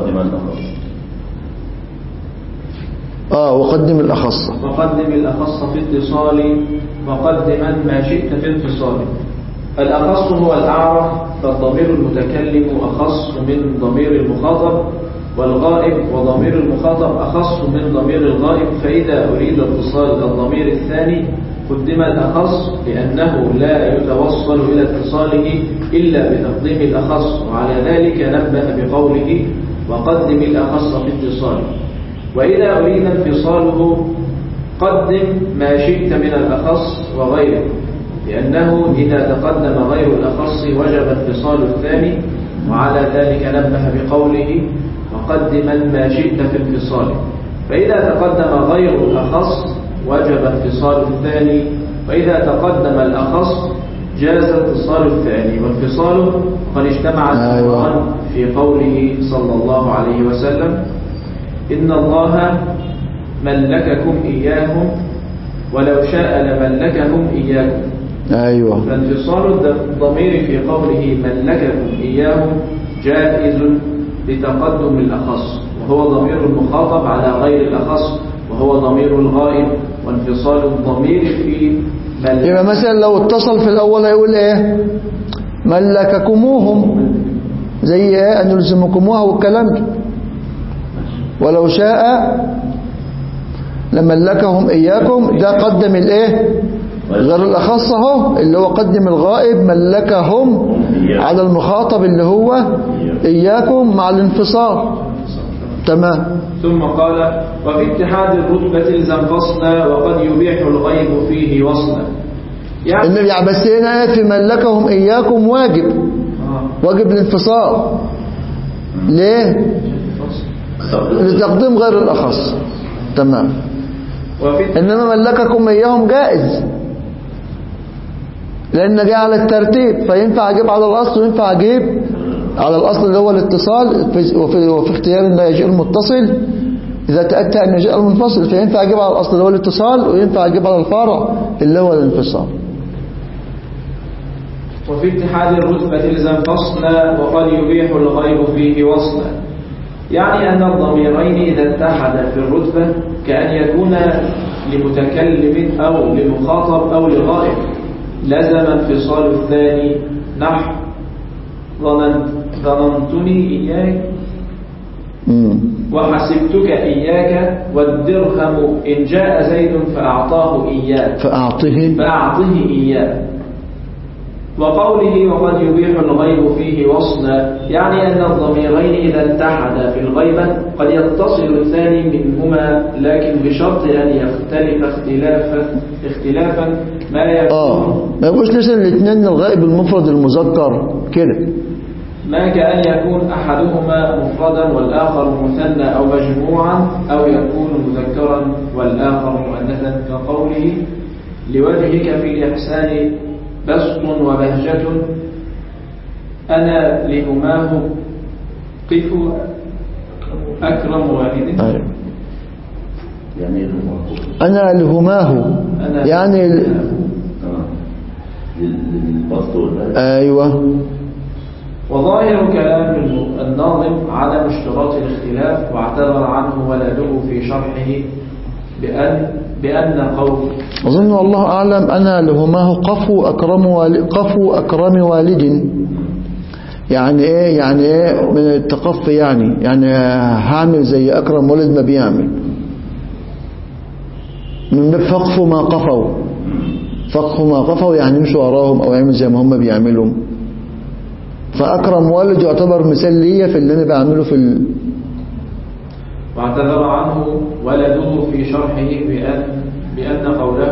وقدم الأخص، وقدم الأخص في اتصال، وقدما ما شئت في انفصال. الأخص هو الأعرف، فالضمير المتكلم أخص من ضمير المخاطب، والغائب وضمير المخاطب أخص من ضمير الغائب. فإذا أريد اتصال الضمير الثاني قدم الأخص، لأنه لا يتوصل إلى اتصاله إلا بتقديم الأخص، وعلى ذلك نبه بقوله وقدم الأخص في اتصاله. وإذا أريد انفصاله قدم ما شئت من الأخص وغيره، لأنه إذا تقدم غير الأخص وجب اتصال الثاني، وعلى ذلك نبه بقوله وقدما ما شئت في انفصاله. فإذا تقدم غير الأخص وجب اتصال الثاني، وإذا تقدم الأخص جاز اتصال الثاني وانفصاله. قد اجتمع الأمران في قوله صلى الله عليه وسلم إن الله ملككم إياهم ولو شاء لملكهم إياكم. أيوة. فانفصال الضمير في قوله ملككم إياهم جائز لتقدم الأخص، وهو ضمير المخاطب على غير الأخص، وهو ضمير الغائب. وانفصال الضمير في يبقى مثلا لو اتصل في الأول هيقول إيه؟ ملككموهم، زي إيه؟ أن يلزمكموها والكلام ده. ولو شاء لملكهم إياكم، ده قدم الإيه؟ غير الأخص اهو، اللي هو قدم الغائب ملكهم على المخاطب اللي هو إياكم مع الانفصال. تمام. ثم قال وفي اتحاد الرتبة الزم فصلا وقد يبيح الغيب فيه وصلا. يعني بس هنا في ملكهم إياكم واجب الانفصال. ليه؟ لتقديم غير الأخص. تمام. إنما ملككم إياهم جائز لأن جاء على الترتيب، فينفع أجيب على الأصل وينفع أجيب على الأصل اللي هو الاتصال، وفي اختيار أن يجيء المتصل إذا تأتى أن يجيء المنفصل، فينفع أجيب على الأصل اللي هو الاتصال وينفع أجيب على الفرع اللي هو الانفصال. وفي اتحاد الرتبة الزم فصلا وقد يبيح الغيب فيه وصلا. يعني أن الضميرين إذا اتحدا في الرتبة كأن يكون لمتكلم أو لمخاطب أو لغائب لزم انفصال الثاني. نحو ظننتني إياك وحسبتك إياك، والدرهم إن جاء زيد فأعطاه إياه فأعطه إياه. وقوله وقد يبيح الغيب فيه وصلا، يعني أن الضميرين إذا اتحدا في الغيبة قد يتصل الثاني منهما، لكن بشرط أن يختلف اختلافا ما يكون ما يبقوش لسه الاثنين الغائب المفرد المذكر كده، ما كأن يكون أحدهما مفردا والآخر مثنى أو مجموعا، أو يكون مذكرا والآخر مؤنثا، كقوله لوجهك في الإحسان بسط وبهجة أنا لهماه قف أكرم والد. أنا لهماه يعني أيوة. وظاهر كلام الناظم عدم اشتراط الاختلاف، واعتذر عنه ولده في شرحه بأن قول أظن والله أعلم أنا لهماه قفو أكرم والد. يعني إيه من التقفي، يعني هعمل زي أكرم والد ما بيعمل، من باب فقفوا ما قفوا يعني يمشوا وراهم أو يعمل زي ما هم بيعملوا. فأكرم والد يعتبر مثال ليا في اللي أنا بعمله واعتذر عنه ولده في شرحه بأن قوله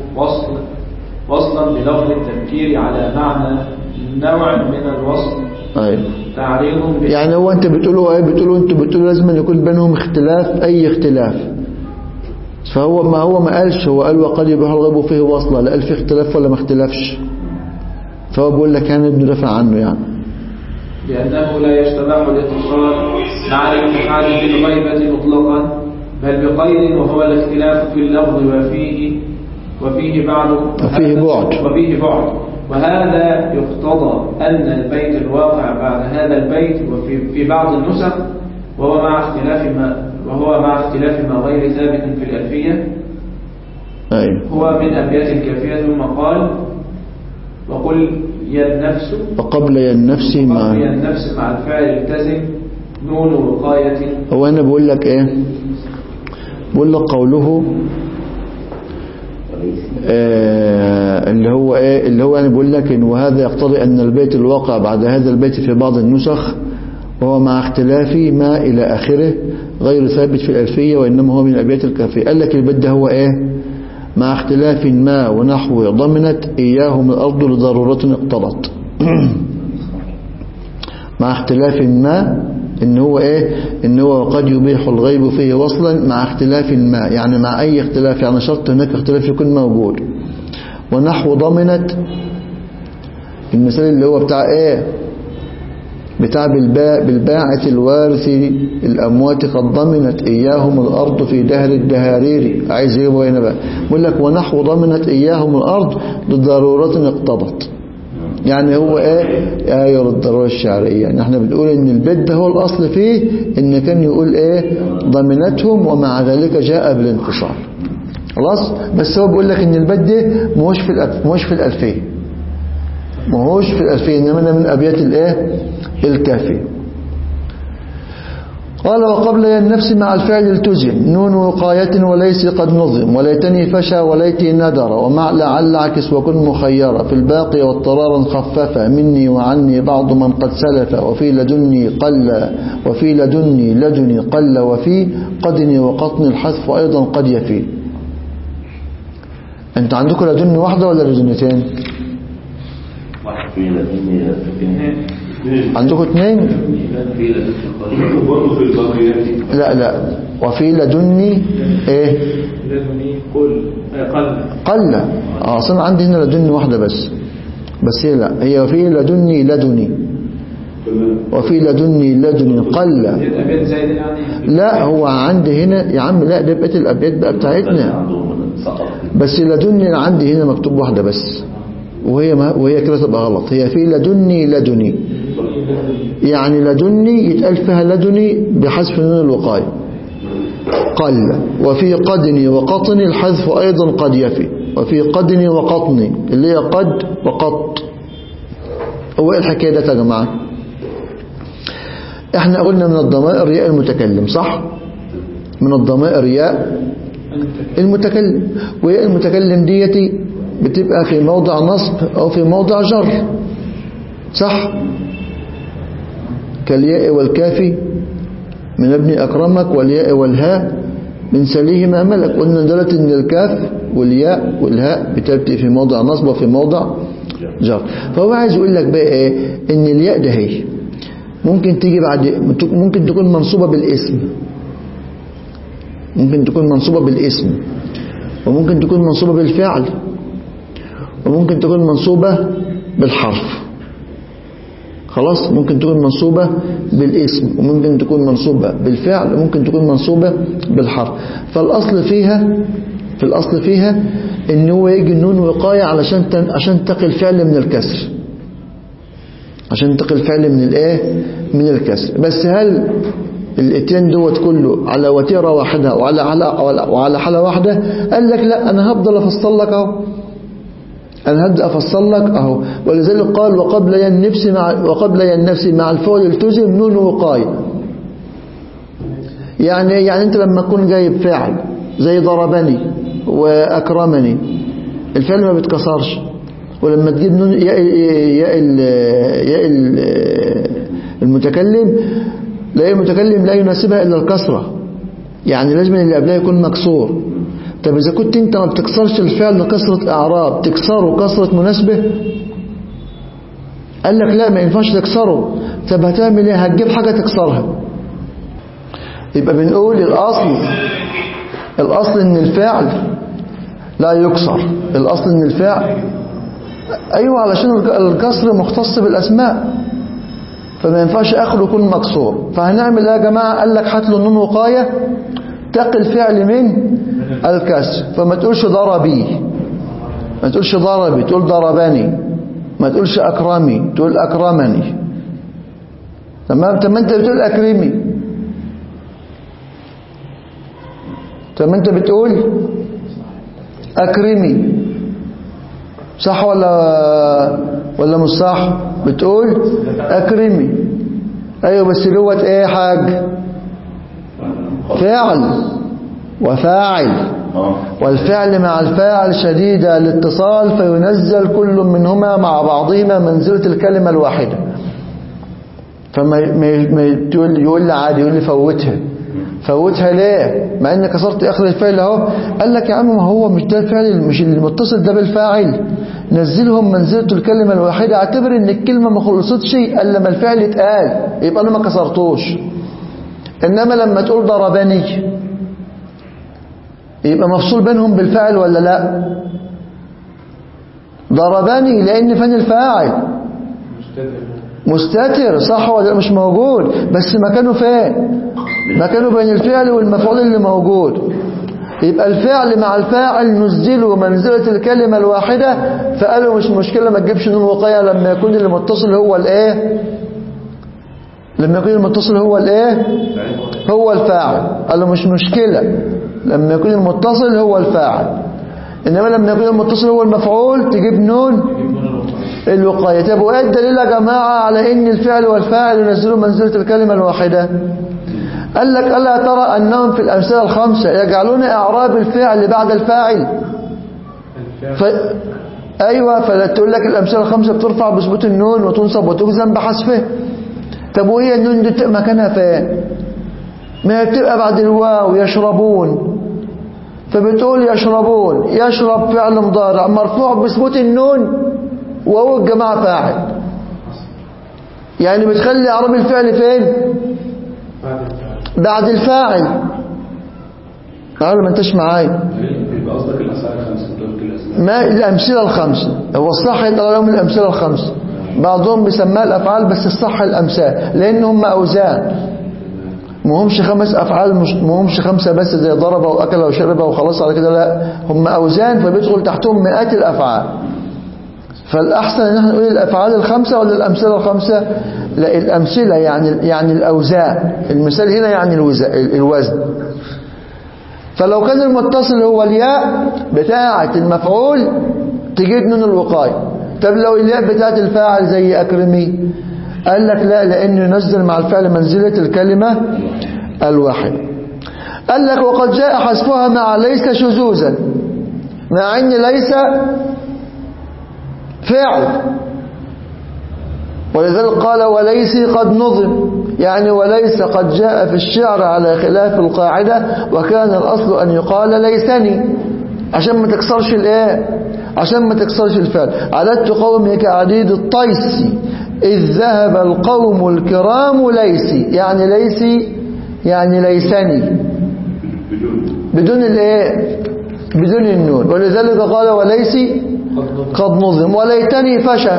وصلا بلفظ التذكير على معنى نوع من الوصل. أيوة. تعريض يعني هو أنت بتقولوا بتقولوا لازم أن يكون بينهم اختلاف، أي اختلاف. فهو ما قالش، هو قال وقد يبيح الغيب فيه وصلا، لا قال فيه اختلاف ولا ما اختلفش. فهو بيقول لك يعني ابن دافع عنه يعني لأنه لا يستباح الاتصال مع الاتحاد في الغيبة مطلقا، بل بقيد وهو الاختلاف في اللفظ وفيه بعد. وهذا يقتضى أن البيت الواقع بعد هذا البيت وفي بعض النسخ وهو مع اختلاف ما غير ثابت في الألفية. أيوة. هو من أبيات الكافية. ثم قال وقل يا النفس وقبل يا النفس مع الفعل التزم نون وقاية. هو أنا بقول لك إيه، بقول لك قوله اللي هو أنا بقول لك إن وهذا يقتضي أن البيت الواقع بعد هذا البيت في بعض النسخ وهو مع اختلاف ما إلى آخره غير ثابت في الألفية، وإنما هو من أبيات الكافية. قال لك البيت ده هو إيه، مع اختلاف ما ونحو ضمنت إياهم الأرض لضرورة اقتضت. مع اختلاف ما إن هو إن هو قد يبيح الغيب فيه وصلا مع اختلاف ما، يعني مع أي اختلاف، يعني شرط هناك اختلاف يكون موجود. ونحو ضمنت المثال اللي هو بتاع بتاع بالباعث الوارث الأموات قد ضمنت إياهم الأرض في دهر الدهارير. عايز يجيبه هنا بقى، بيقول لك ونحو ضمنت إياهم الأرض لضرورة اقتضت، يعني هو آية للضرورة الشعرية. يعني احنا بنقول ان البيت ده هو الأصل فيه ان كان يقول ضمنتهم ومع ذلك جاء بالانفصال. خلاص، بس هو بيقول لك ان البيت ده مش في الألفية، ماهوش في الألفية، إنما من أبيات الكافية. قال وقبل النفس مع الفعل التزم نون وقاية وليس قد نظم وليتني فشى وليتي ندر ومع لعل عكس وكن مخيرة في الباقي واضطرارا خففا مني وعني بعض من قد سلف وفي لدني قل وفي لدني قل وفي قدني وقطني الحذف أيضا قد يفي. أنت عندكم لدني واحدة ولا لدنيتين؟ عندكم اثنين؟ لا وفي لدني لدني قل اصلا عندي هنا لدني واحدة بس هي لا، هي وفي لدني وفي لدني قل. لا هو عندي هنا يا عم، لا ده بقت الابيات بقى بتاعتنا، بس لدني عندي هنا مكتوب واحدة بس، وهي كده تبقى غلط. هي في لدني يعني لدني يتقال فيها لدني بحذف نون الوقاية قل. وفي قدني وقطني الحذف أيضا قد يفي. وفي قدني وقطني اللي هي قد وقط. هو ايه الحكاية ده يا جماعة؟ احنا قلنا من الضمائر ياء المتكلم، صح؟ من الضمائر ياء المتكلم، وياء المتكلم ديتي بتبقى في موضع نصب أو في موضع جر، صح؟ كالياء والكافي من ابن أكرمك والياء والهاء من سليه ملك. قلنا دلت ان الكاف والياء والهاء بتبقى في موضع نصب وفي موضع جر. فهو عايز يقول لك بقى ان الياء ده هي ممكن تيجي ممكن تكون منصوبة بالاسم، ممكن تكون منصوبة بالاسم، وممكن تكون منصوبة بالفعل، وممكن تكون منصوبة بالحرف. خلاص، ممكن تكون منصوبة بالاسم، وممكن تكون منصوبة بالفعل، وممكن تكون منصوبة بالحرف. فالأصل فيها ان هو يجي النون وقاية عشان تقي الفعل من الكسر، عشان تقي الفعل من الكسر. بس هل الاتيان دوت كله على وتيرة واحدة وعلى حالة واحدة؟ قال لك لا، انا هفضل افصل لك اهو، أنا هبدأ أفصل لك أهو. ولذلك قال وقبل النفس مع الفعل التزم نون وقاية. يعني أنت لما تكون جايب فعل زي ضربني وأكرمني، الفعل ما بيتكسرش، ولما تجيب نون ياء المتكلم لا يناسبها إلا الكسرة، يعني لازم اللي قبلها يكون مكسور. طب إذا كنت أنت ما بتكسرش الفعل كسرة إعراب، تكسره كسرة مناسبة؟ قال لك لا، ما ينفعش تكسره. طب هتعمل ايه؟ هتجيب حاجة تكسرها. يبقى بنقول الأصل إن الفعل لا يكسر، الأصل إن الفعل أيوة، علشان الكسر مختص بالأسماء، فما ينفعش آخره يكون مكسور. فهنعمل ايه يا جماعة؟ قال لك هات له نون وقاية تقي الفعل من الكسر. فما تقولش ضربي، ما تقولش ضربي، تقول ضربني. ما تقولش أكرمي، تقول أكرمني. تمام؟ طب ما أنت بتقول أكرمي، طب ما أنت بتقول أكرمي، صح ولا مش صح؟ بتقول أكرمي، أيوة، بس جوه إيه حاج؟ فعل وفاعل، والفعل مع الفاعل شديد الاتصال، فينزل كل منهما مع بعضهما منزلة الكلمة الواحدة. فما يقول لي عادي، يقول لي فوتها، فوتها ليه مع انك كسرت اخر الفعل اهو؟ قال لك يا عم ما هو مش ده الفعل، مش المتصل ده بالفاعل، نزلهم منزلة الكلمة الواحدة، اعتبر ان الكلمة ما خلصتش الا لما الفعل اتقال، يبقى انا ما كسرتوش. انما لما تقول ضربني يبقى مفصول بينهم بالفاعل ولا لا؟ ضربني لان فين الفاعل؟ مستتر، صح ولا مش موجود؟ بس مكانه فين؟ مكانه بين الفعل والمفعول اللي موجود. يبقى الفعل مع الفاعل نزلوا منزلة الكلمة الواحدة، فقالوا مش مشكلة ما تجيبش نون وقاية لما يكون المتصل هو الايه؟ لما يكون المتصل هو الايه؟ هو الفاعل. قالوا مش مشكلة لما يكون المتصل هو الفاعل، انما لما يكون المتصل هو المفعول تجيب نون الوقاية. طب وايه الدليل يا جماعة على ان الفعل والفاعل ينزلوا منزلة الكلمة الواحدة؟ قال لك ألا ترى أنهم في الأمثلة الخمسة يجعلون إعراب الفعل بعد الفاعل؟ أيوة، فلا تقول لك الأمثلة الخمسة بترفع بثبوت النون وتنصب وتجزم بحذفه. طب وهي النون دي بتبقى مكانها فين؟ ما هي بتبقى بعد الواو يشربون، فبتقول يشربون، يشرب فعل مضارع مرفوع بثبوت النون وهو الجماعة فاعل، يعني بتخلي إعراب الفعل فين؟ بعد الفاعل. قالوا ما انتش معايا. يبقى قصدك الأمثلة الخمسة؟ ما الأمثلة الخمسة هو الصح يطلع لهم الأمثلة الخمسة، بعضهم بيسميها الأفعال بس الصح الأمثال، لأن هم أوزان، ما همش 5 أفعال، ما همش 5 بس زي ضرب وأكل وشرب وخلاص على كده، لا هم أوزان فبيدخل تحتهم مئات الأفعال. فالأحسن ان احنا نقول الأفعال الخمسة ولا الأمثلة الخمسة؟ لا الأمثلة يعني الأوزان، المثال هنا يعني الوزن. فلو كان المتصل هو الياء بتاعة المفعول تجيب نون الوقاية. طب لو الياء بتاعة الفاعل زي أكرمي، قال لك لا، لأنه ينزل مع الفعل منزلة الكلمة الواحدة. قال لك وقد جاء حذفها مع ليس شذوذا، مع ان ليس فعل، ولذلك قال وليس قد نظم، يعني وليس قد جاء في الشعر على خلاف القاعدة، وكان الأصل أن يقال ليسني، عشان ما تكسرش الايه، عشان ما تكسرش الفعل. عددت قومي كعديد الطيس إذ ذهب القوم الكرام ليسي، يعني ليسي يعني ليسني بدون الايه، بدون النون. ولذلك قال وليسي قد نظم. وليتني فشى،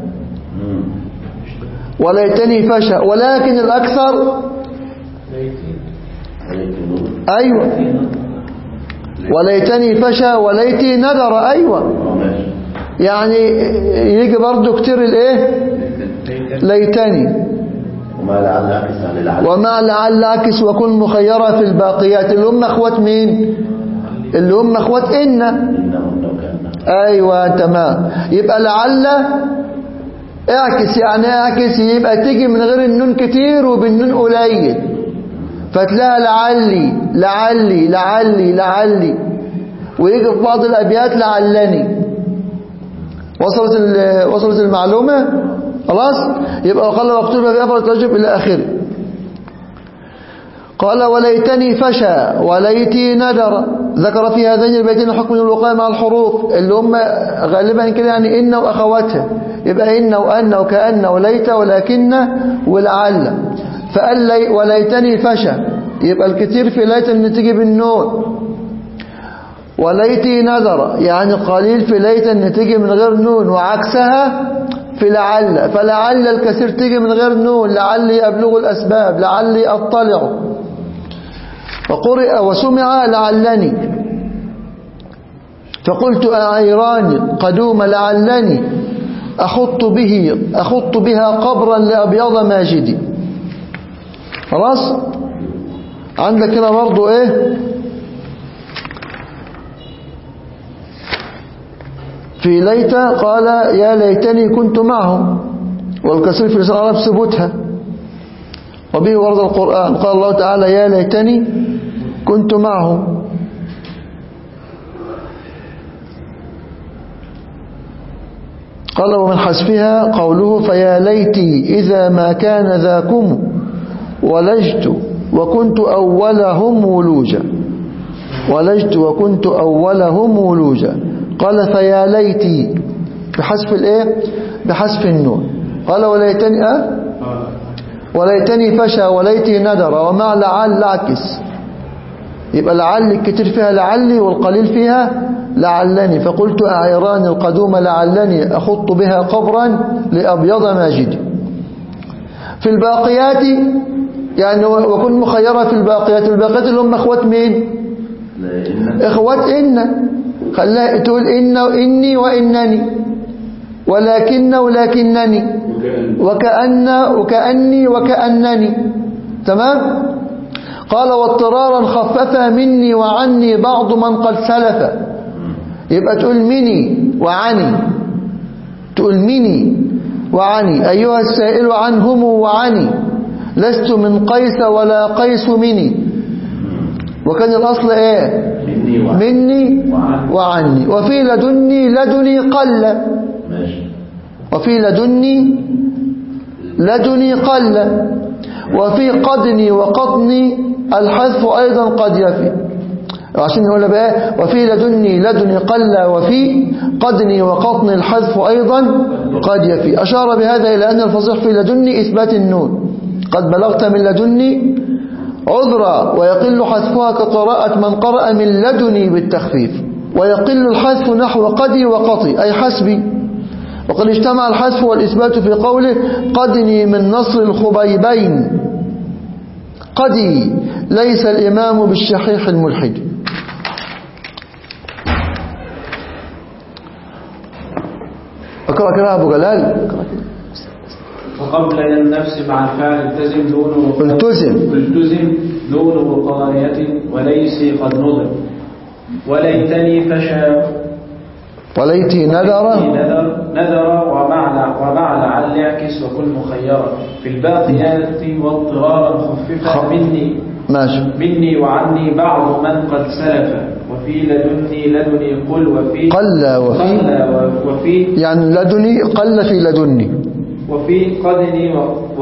وليتني فشى، ولكن الأكثر أيوة وليتني فشى وليتي ندر، أيوة يعني يجي برضو كتير الايه ليتني. وما لعل عكس وكن مخيرة في الباقيات، اللي هم اخوات مين؟ اللي هم اخوات إن. أيوة تمام. يبقى لعل اعكس، يعني اعكس يبقى تيجي من غير النون كتير وبالنون قليل، فتلاقي لعلي لعلي لعلي لعلي، ويجي في بعض الأبيات لعلني. وصلت المعلومة خلاص؟ يبقى قال واكتب بأفضل ترجم إلى آخره. قال وليتني فشى وليتي ندر، ذكر في هذين البيتين حكم الوقاية مع الحروف اللي هم غالبا كده يعني إن وأخواتها، يبقى إن وأن وكأن وليت ولكن ولعل. فقال وليتني فشى، يبقى الكثير في ليت ان تيجي بالنون. وليتي نذر يعني قليل في ليت ان تيجي من غير نون، وعكسها في لعل، فلعل الكثير تيجي من غير نون، لعلي أبلغ الأسباب، لعلي أطلع. وقرئ وسمع لعلني، فقلت أعيراني قدوم لعلني أخط بها قبرا لأبيض ماجدي. خلاص؟ عندك هنا برضو ايه في ليت، قال يا ليتني كنت معهم، والكسر في لسان العرب ثبوتها، وبه ورد القرآن. قال الله تعالى يا ليتني كنت معهم. قال ومن حذفها قوله فيا ليتي إذا ما كان ذاكم ولجت وكنت أولهم ولوجا. ولجت وكنت أولهم ولوجا. قال فيا ليتي بحذف الايه؟ بحذف النون. قال وليتني فشى وليتي ندر. ومع لعل عكس، يبقى لعل الكتير فيها لعلي والقليل فيها لعلني. فقلت أعيران القدوم لعلني أخط بها قبرا لأبيض ماجدي. في الباقيات يعني وكن مخيرة في الباقيات. الباقيات اللي هم اخوات مين؟ اخوات إن. خلاها تقول إن وإني وإنني، ولكن ولكنني، وكأن وكأني وكأنني. تمام. قال واضطرارا خففا مني وعني بعض من قد سلف. يبقى تقول مني وعني، تقول مني وعني. أيها السائل عنهم وعني، لست من قيس ولا قيس مني. وكان الأصل ايه؟ مني وعني. وفي لدني قل. وفي لدني قل. وفي قدني وقطني الحذف أيضا قد يفي. عشان نقول بقى وفي لدني قل وفي قدني وقطني الحذف أيضا قد يفي. أشار بهذا إلى أن الفصيح في لدني إثبات النون. قد بلغت من لدني عذرا، ويقل حذفها كقراءة من قرأ من لدني بالتخفيف. ويقل الحذف نحو قدي وقطي أي حسبي. وقد اجتمع الحذف والإثبات في قوله قدني من نصر الخبيبين. قدي ليس الإمام بالشحيح الملحد. أقرأ أبو جلال. وقبل النفس مع الفعل التزم دون وقاية وليس قد نظر. وليتني فشى وليتي نذر ومع لعل يعكس وكن مخيرا. في الباقيات واضطرارا خففا مني وعني بعض من قد سلف. وفي لدني قل وفي وفي يعني لدني قل في لدني. وفي قدني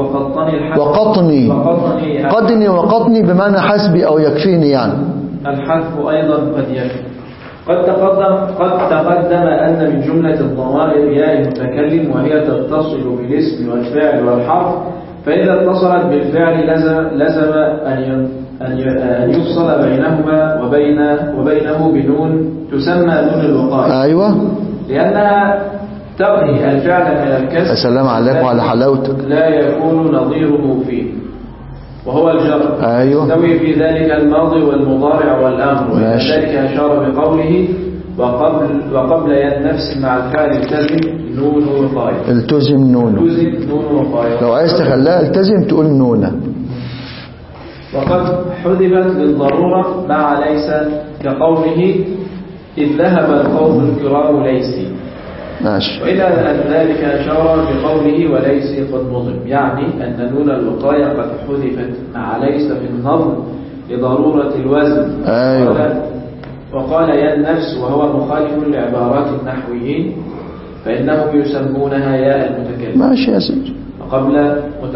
وقطني وقطني بمعنى حسبي أو يكفيني يعني. الحذف أيضا قد يكفي. قد تقدم أن من جملة الضمائر ياء المتكلم، وهي تتصل بالاسم والفعل والحرف. فإذا اتصلت بالفعل لزم أن يفصل بينهما وبينه بنون تسمى نون الوقاية. أيوة. لأنها تقي الفعل من الكسر. السلام عليكم على حلاوتك. لا يكون نظيره فيه وهو الجر. أيوة. يستوي في ذلك الماضي والمضارع والأمر. ولذلك أشار بقوله وقبل النفس مع الفعل التزم نون وقاية. التزم نون وقاية. لو عايز تخليها التزم تقول نونة. وقد حذفت للضرورة مع ليس كقوله إذ ذهب القوم الكرام ليسي. ماشي. وإلى ذلك أشار بقوله وليس قد نظم، يعني أن نون الوقاية قد حذفت مع ليس في النظم لضرورة الوزن. أيوة. وقال يا النفس وهو مخالف لعبارات النحويين، فإنهم يسمونها ياء المتكلم. ماشي يا سيدي. وقبل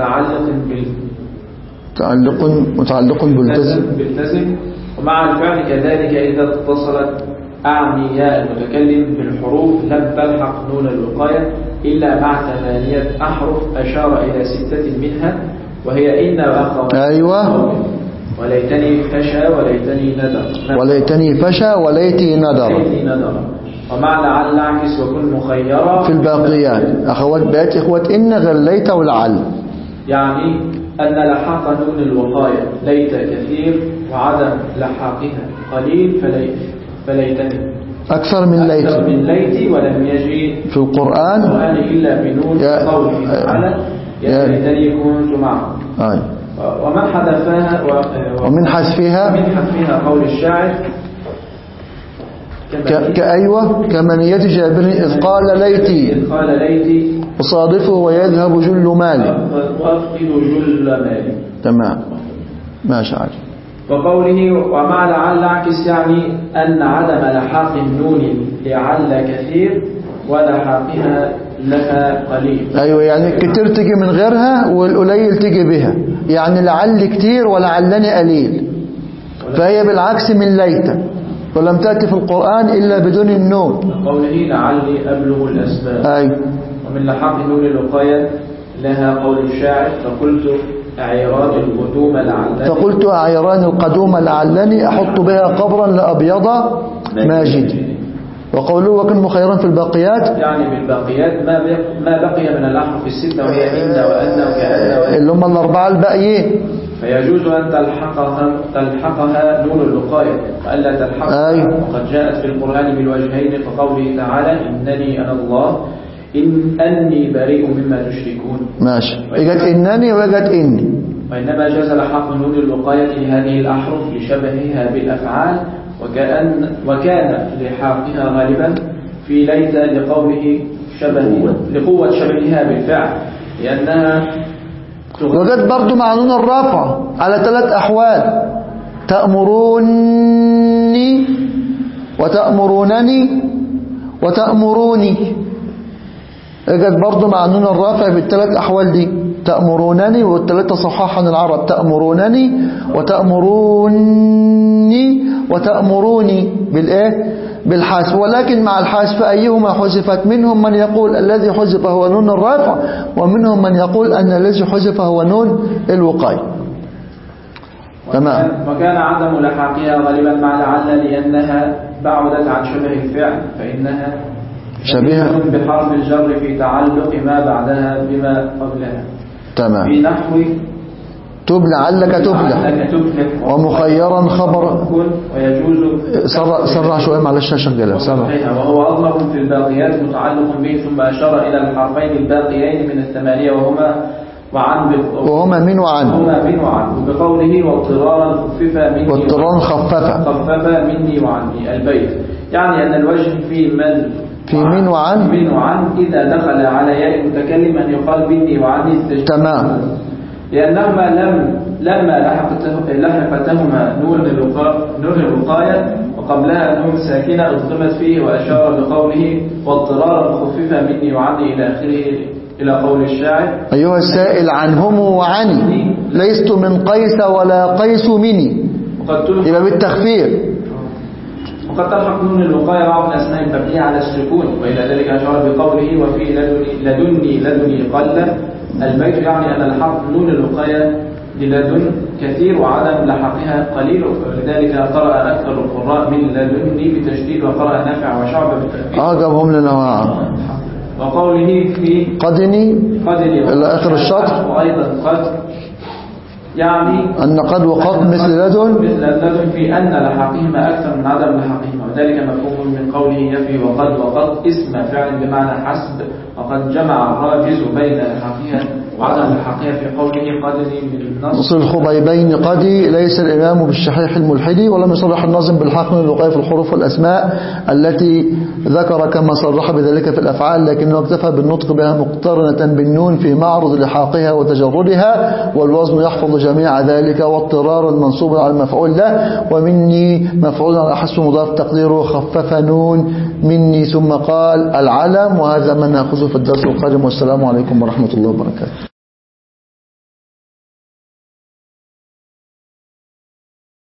متعلق بالتزم. ومع الفعل كذلك إذا اتصلت أعني ياء المتكلم بالحروف لم تلحق نون الوقاية إلا مع 8 أحرف أشار إلى 6 منها، وهي إن وأخواتها. أيوة. وليتني فشى وليتني ندر. ومع لعل اعكس وكن مخيرا. في الباقيات بقت إخوة إن غير ليت ولعل، يعني أن لحاق نون الوقاية ليت كثير وعدم لحاقها قليل فليتني أكثر من ليت ولم يجي في القرآن إلا بنون قوله تعالى يا ليتني كنت معه. ومن حذفها قول الشاعر كأيوة كمنية جابر إذ قال ليتي أصادفه ويذهب جل مالي. تمام ماشي عادي. وقوله ومع لعل اعكس يعني أن عدم لحاق النون لعل كثير ولحاقها لها قليل. أيوة، يعني كتير تيجي من غيرها والقليل تيجي بها، يعني لعل كتير ولعلني قليل. فهي بالعكس من ليت، ولم تأتي في القرآن إلا بدون النون. قوله لعلي أبلغ الأسباب. أيوة. ومن لحق نون الوقاية لها قول الشاعر فقلت أعيران القدوم لعلني أحط بها قبرا لأبيض ماجد. وقوله وكن مخيرا في الباقيات، يعني بالباقيات ما بقي من الأحرف الستة، وهي إن وأن وكأن اللي هم الأربعة الباقيين. فيجوز أن تلحقها نون الوقاية وألا تلحقها. أيوة. وقد جاءت في القرآن بالوجهين، فقوله تعالى إنني أنا الله أني بريء مما تشركون. ماشي، إجت إنني وإجت إني. وإنما جاز لحق نون الوقاية لهذه الأحرف لشبهها بالأفعال، وكان لحاقها غالبا في ليت لقوة شبهها بالفعل، لأنها وجد برضو مع نون الرفع على 3 أحوال: تأمروني وتأمرونني وتأمروني. وجد برضو مع نون الرفع بال3 أحوال دي: تأمرونني، والثلاثة صحاح عن العرب: تأمرونني وتأمروني وتأمروني بالحذف. ولكن مع الحذف أيهما حذفت؟ منهم من يقول الذي حذف هو نون الرفع، ومنهم من يقول أن الذي حذف هو نون الوقاية. تمام. وكان عدم لحاقها غالبا مع لعل لأنها بعدت عن شبه الفعل، فإنها شبيهة بحرف الجر في تعلق ما بعدها بما قبلها. تمام. في نحو تب لعلك تفلح ومخيرا خبر. ويجوز سرع شوية معلش يا شغالة. وهو أظلم في الباقيات متعلق به، ثم أشار إلى الحرفين الباقيين من 8 وهما من وعن وبقوله واضطرارا خففا مني واضطرارا خففا مني وعني البيت، يعني أن الوجه في من وعن إذا دخل على ياء المتكلم أن يقال مني وعني. تمام. لأنهما لما لحقتهما نون الوقاية وقبلها نون ساكنة أضغمت فيه، وأشار بقوله واضطرارا خففا مني وعني إلى آخره، إلى قول الشاعر أيها السائل عنهم وعني ليست من قيس ولا قيس مني، يبقى بالتخفيف. وقد تلحق نون الوقاية بعض الأسماء المبنية على السكون، وإلى ذلك أشار بقوله وفي لدني قل البيت، يعني أن الحق نون الوقاية للدن كثير وعدم لحقها قليل، ولذلك قرأ أكثر القراء من لدني بتشديد، وقرأ نافع وشعبة بالتخفيف. جابهم لنا. وقوله في قدني إلى آخر الشطر، وأيضا قد، يعني أن قد وقد مثل لدن في أن لحقهما أكثر من عدم لحقهما، وذلك مفهوم من قوله يفي وقد اسم فعل بمعنى حسب، وقد جمع الراجز بين لحقها وعدم لحقها في قوله قدني بالنص الخبيبين قدي. ليس الإمام بالشحيح الملحدي، ولم يصرح الناظم بالحق من الوقاية في الحروف والأسماء التي ذكر كما صرح بذلك في الأفعال، لكنه اكتفى بالنطق بها مقترنة بالنون في معرض لحاقها وتجردها، والوزن يحفظ جميع ذلك، واضطرار منصوب على المفعول له، ومني مفعول على حسب مضاف تقديره خفف نون مني، ثم قال العلم. وهذا ما نأخذه في الدرس القادم، والسلام عليكم ورحمة الله وبركاته.